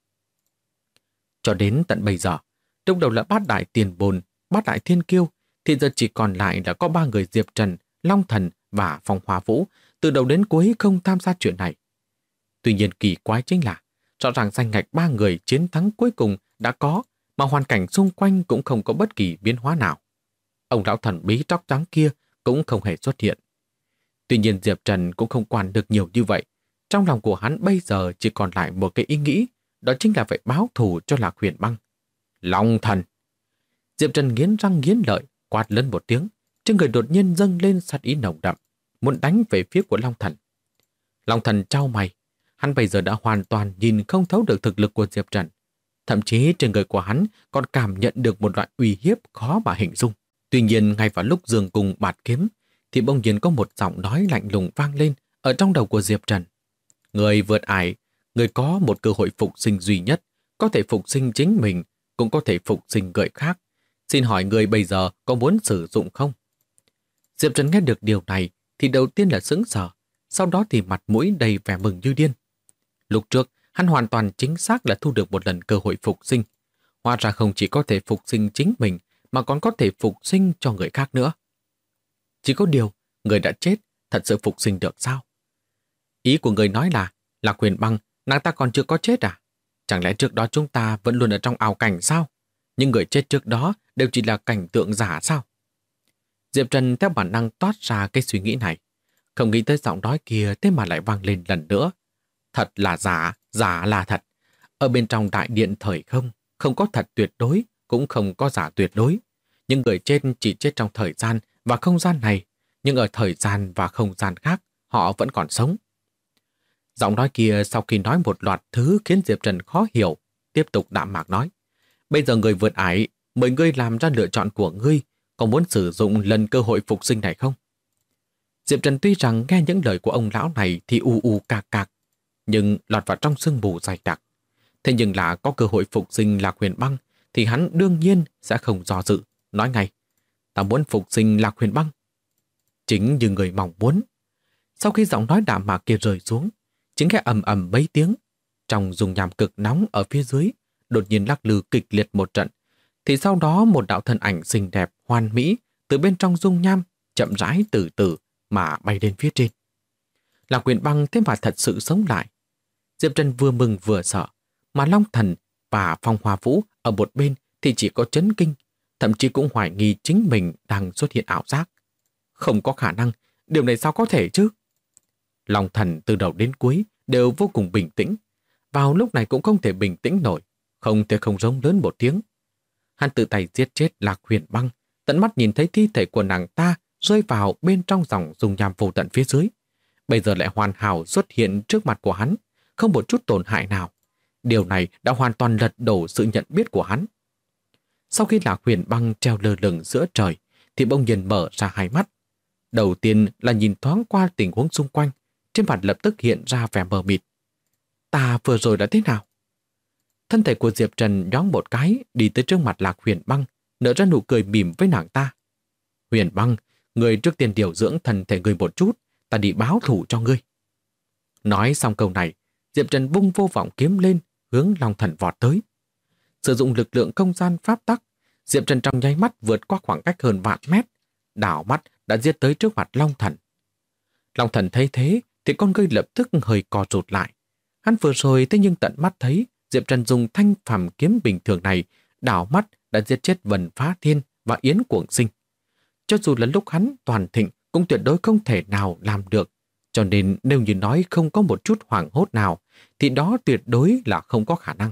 Cho đến tận bây giờ, lúc đầu là Bát Đại Tiên Môn, Bát Đại Thiên Kiêu, thì giờ chỉ còn lại là có ba người Diệp Trần, Long Thần và Phong Hoa Vũ, từ đầu đến cuối không tham gia chuyện này. Tuy nhiên kỳ quái chính là, rõ ràng danh ngạch ba người chiến thắng cuối cùng đã có, mà hoàn cảnh xung quanh cũng không có bất kỳ biến hóa nào. Ông lão thần bí tóc trắng kia cũng không hề xuất hiện. Tuy nhiên Diệp Trần cũng không quản được nhiều như vậy. Trong lòng của hắn bây giờ chỉ còn lại một cái ý nghĩ, đó chính là phải báo thù cho Lạc Huyền Băng. Long Thần! Diệp Trần nghiến răng nghiến lợi, quát lớn một tiếng, trên người đột nhiên dâng lên sát ý nồng đậm, muốn đánh về phía của Long Thần. Long Thần chau mày, hắn bây giờ đã hoàn toàn nhìn không thấu được thực lực của Diệp Trần. Thậm chí trên người của hắn còn cảm nhận được một loại uy hiếp khó mà hình dung. Tuy nhiên ngay vào lúc Dương cùng bạt kiếm, thì bỗng nhiên có một giọng nói lạnh lùng vang lên ở trong đầu của Diệp Trần. Người vượt ải, người có một cơ hội phục sinh duy nhất, có thể phục sinh chính mình, cũng có thể phục sinh người khác. Xin hỏi người bây giờ có muốn sử dụng không? Diệp Trần nghe được điều này thì đầu tiên là sững sờ, sau đó thì mặt mũi đầy vẻ mừng như điên. Lúc trước, hắn hoàn toàn chính xác là thu được một lần cơ hội phục sinh. Hóa ra không chỉ có thể phục sinh chính mình, mà còn có thể phục sinh cho người khác nữa. Chỉ có điều, người đã chết, thật sự phục sinh được sao? Ý của người nói là Lạc Huyền Băng, nàng ta còn chưa có chết à? Chẳng lẽ trước đó chúng ta vẫn luôn ở trong ảo cảnh sao? Nhưng người chết trước đó đều chỉ là cảnh tượng giả sao? Diệp Trần theo bản năng toát ra cái suy nghĩ này. Không nghĩ tới giọng nói kia thế mà lại vang lên lần nữa. Thật là giả, giả là thật. Ở bên trong đại điện thời không, không có thật tuyệt đối, cũng không có giả tuyệt đối. Nhưng người chết chỉ chết trong thời gian và không gian này, nhưng ở thời gian và không gian khác, họ vẫn còn sống. Giọng nói kia sau khi nói một loạt thứ khiến Diệp Trần khó hiểu, tiếp tục đạm mạc nói. Bây giờ người vượt ải, mời ngươi làm ra lựa chọn của ngươi, có muốn sử dụng lần cơ hội phục sinh này không? Diệp Trần tuy rằng nghe những lời của ông lão này thì u u cạc cạc, nhưng lọt vào trong sương mù dày đặc. Thế nhưng là có cơ hội phục sinh Lạc Huyền Băng thì hắn đương nhiên sẽ không do dự, nói ngay. Ta muốn phục sinh Lạc Huyền Băng. Chính như người mong muốn. Sau khi giọng nói đạm mạc kia rơi xuống, chính nghe ầm ầm mấy tiếng, trong dung nham cực nóng ở phía dưới đột nhiên lắc lư kịch liệt một trận, thì sau đó một đạo thân ảnh xinh đẹp hoàn mỹ từ bên trong dung nham chậm rãi từ từ mà bay lên phía trên. Lạc Huyền Băng thế mà thật sự sống lại. Diệp Trần vừa mừng vừa sợ, mà Long Thần và Phong Hoa Vũ ở một bên thì chỉ có chấn kinh, thậm chí cũng hoài nghi chính mình đang xuất hiện ảo giác. Không có khả năng, điều này sao có thể chứ? Long Thần từ đầu đến cuối đều vô cùng bình tĩnh, vào lúc này cũng không thể bình tĩnh nổi, không thể không rống lớn một tiếng. Hắn tự tay giết chết Lạc Huyền Băng, tận mắt nhìn thấy thi thể của nàng ta rơi vào bên trong dòng dung nham vô tận phía dưới. Bây giờ lại hoàn hảo xuất hiện trước mặt của hắn, không một chút tổn hại nào. Điều này đã hoàn toàn lật đổ sự nhận biết của hắn. Sau khi Lạc Huyền Băng treo lơ lửng giữa trời, thì bỗng nhiên mở ra hai mắt. Đầu tiên là nhìn thoáng qua tình huống xung quanh, trên mặt lập tức hiện ra vẻ mờ mịt. Ta vừa rồi đã thế nào? Thân thể của Diệp Trần nhoáng một cái đi tới trước mặt Lạc Huyền Băng, nở ra nụ cười mỉm với nàng ta. Huyền Băng, người trước tiên điều dưỡng thân thể người một chút, ta đi báo thủ cho ngươi. Nói xong câu này, Diệp Trần vung vô vọng kiếm lên, hướng Long Thần vọt tới. Sử dụng lực lượng không gian pháp tắc, Diệp Trần trong nháy mắt vượt qua khoảng cách hơn vạn mét, đảo mắt đã giết tới trước mặt Long Thần. Long Thần thấy thế thì con ngươi lập tức hơi co rụt lại. Hắn vừa rồi thế nhưng tận mắt thấy Diệp Trần dùng thanh phàm kiếm bình thường này đảo mắt đã giết chết Vân Phá Thiên và Yến Cuồng Sinh. Cho dù là lúc hắn toàn thịnh cũng tuyệt đối không thể nào làm được. Cho nên nếu như nói không có một chút hoảng hốt nào thì đó tuyệt đối là không có khả năng.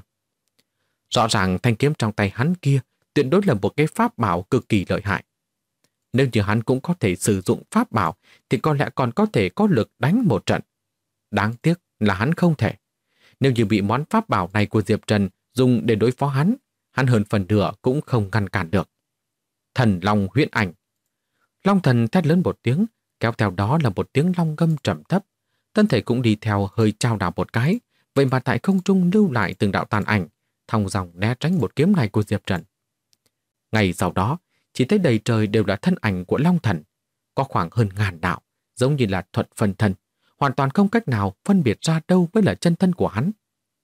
Rõ ràng thanh kiếm trong tay hắn kia tuyệt đối là một cái pháp bảo cực kỳ lợi hại. Nếu như hắn cũng có thể sử dụng pháp bảo thì có lẽ còn có thể có lực đánh một trận. Đáng tiếc là hắn không thể. Nếu như bị món pháp bảo này của Diệp Trần dùng để đối phó hắn hơn phần nửa cũng không ngăn cản được. Thần Long huyễn ảnh. Long Thần thét lớn một tiếng, kéo theo đó là một tiếng long ngâm trầm thấp. Thân thể cũng đi theo hơi trao đảo một cái, vậy mà tại không trung lưu lại từng đạo tàn ảnh, thong dòng né tránh một kiếm này của Diệp Trần. Ngày sau đó, chỉ thấy đầy trời đều là thân ảnh của Long Thần, có khoảng hơn ngàn đạo, giống như là thuật phân thân, hoàn toàn không cách nào phân biệt ra đâu mới là chân thân của hắn.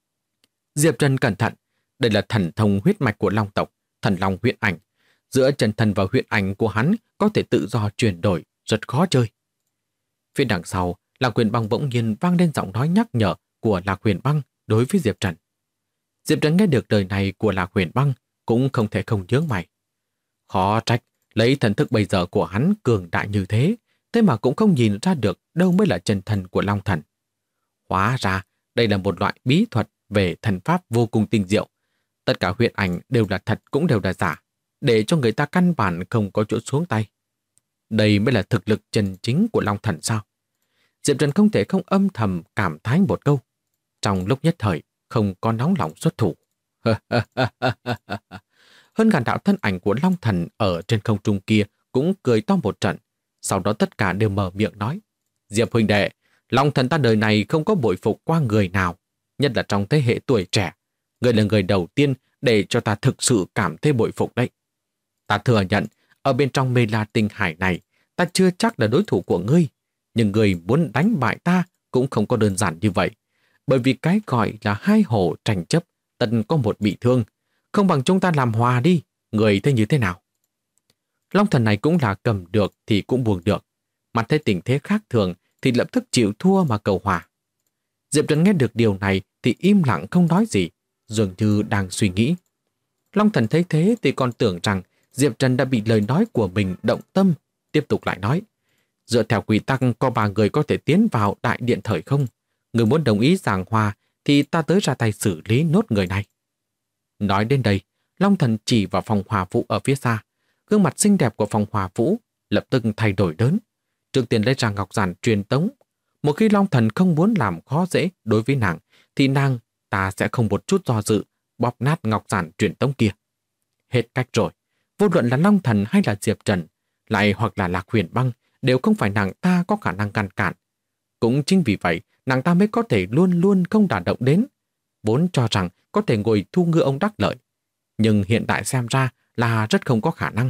Diệp Trần cẩn thận, đây là thần thông huyết mạch của Long tộc, Thần Long huyễn ảnh. Giữa chân thân và huyễn ảnh của hắn có thể tự do chuyển đổi, rất khó chơi. Phía đằng sau, Lạc Huyền Băng bỗng nhiên vang lên giọng nói nhắc nhở của Lạc Huyền Băng đối với Diệp Trần. Diệp Trần nghe được lời này của Lạc Huyền Băng cũng không thể không nhướng mày. Khó trách, lấy thần thức bây giờ của hắn cường đại như thế, thế mà cũng không nhìn ra được đâu mới là chân thân của Long Thần. Hóa ra, đây là một loại bí thuật về thần pháp vô cùng tinh diệu. Tất cả huyễn ảnh đều là thật cũng đều là giả, để cho người ta căn bản không có chỗ xuống tay. Đây mới là thực lực chân chính của Long Thần sao? Diệp Trần không thể không âm thầm cảm thán một câu. Trong lúc nhất thời, không có nóng lòng xuất thủ. Hơn ngàn đạo thân ảnh của Long Thần ở trên không trung kia cũng cười to một trận, Sau đó tất cả đều mở miệng nói: Diệp huynh đệ, Long Thần ta đời này không có bội phục qua người nào, nhất là trong thế hệ tuổi trẻ. Người là người đầu tiên để cho ta thực sự cảm thấy bội phục đấy. Ta thừa nhận, ở bên trong Mê La Tinh Hải này, ta chưa chắc là đối thủ của ngươi, nhưng ngươi muốn đánh bại ta cũng không có đơn giản như vậy. Bởi vì cái gọi là hai hổ tranh chấp, tận có một bị thương. Không bằng chúng ta làm hòa đi, người thấy như thế nào? Long Thần này cũng là cầm được thì cũng buông được. Mặt thấy tình thế khác thường thì lập tức chịu thua mà cầu hòa. Diệp Trần nghe được điều này thì im lặng không nói gì, dường như đang suy nghĩ. Long Thần thấy thế thì còn tưởng rằng Diệp Trần đã bị lời nói của mình động tâm, tiếp tục lại nói: dựa theo quy tắc có 3 người có thể tiến vào đại điện thời không. Người muốn đồng ý giảng hòa thì ta tới ra tay xử lý nốt người này. Nói đến đây, Long Thần chỉ vào phòng hòa vũ ở phía xa. Gương mặt xinh đẹp của phòng hòa vũ lập tức thay đổi đớn. Trước tiên lấy ra ngọc giản truyền tống. Một khi Long Thần không muốn làm khó dễ đối với nàng, thì ta sẽ không một chút do dự bóp nát ngọc giản truyền tống kia. Hết cách rồi. Vô luận là Long Thần hay là Diệp Trần, lại hoặc là Lạc Huyền Băng, đều không phải nàng ta có khả năng ngăn cản. Cũng chính vì vậy, nàng ta mới có thể luôn luôn không đả động đến. Vốn cho rằng có thể ngồi thu ngư ông đắc lợi. Nhưng hiện tại xem ra là rất không có khả năng.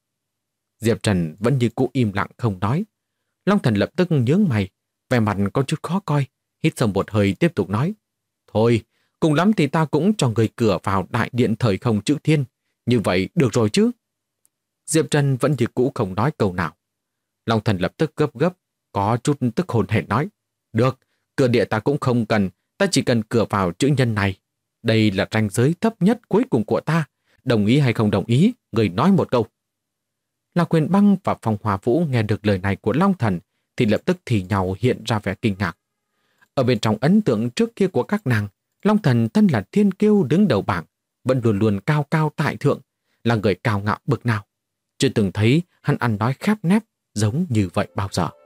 Diệp Trần vẫn như cũ im lặng không nói. Long Thần lập tức nhướng mày, vẻ mặt có chút khó coi, hít sâu một hơi tiếp tục nói: thôi, cùng lắm thì ta cũng cho người cửa vào đại điện thời không chữ thiên. Như vậy được rồi chứ? Diệp Trần vẫn như cũ không nói câu nào. Long Thần lập tức gấp gấp, có chút tức hồn hển nói: được, cửa địa ta cũng không cần, ta chỉ cần cửa vào chữ nhân này. Đây là ranh giới thấp nhất cuối cùng của ta. Đồng ý hay không đồng ý, người nói một câu. Lạc Huyền Băng và Phong Hòa Vũ nghe được lời này của Long Thần thì lập tức thì nhau hiện ra vẻ kinh ngạc. Ở bên trong ấn tượng trước kia của các nàng, Long Thần thân là thiên kiêu đứng đầu bảng, vẫn luôn luôn cao cao tại thượng, là người cao ngạo bực nào. Chưa từng thấy hắn ăn nói khép nép giống như vậy bao giờ.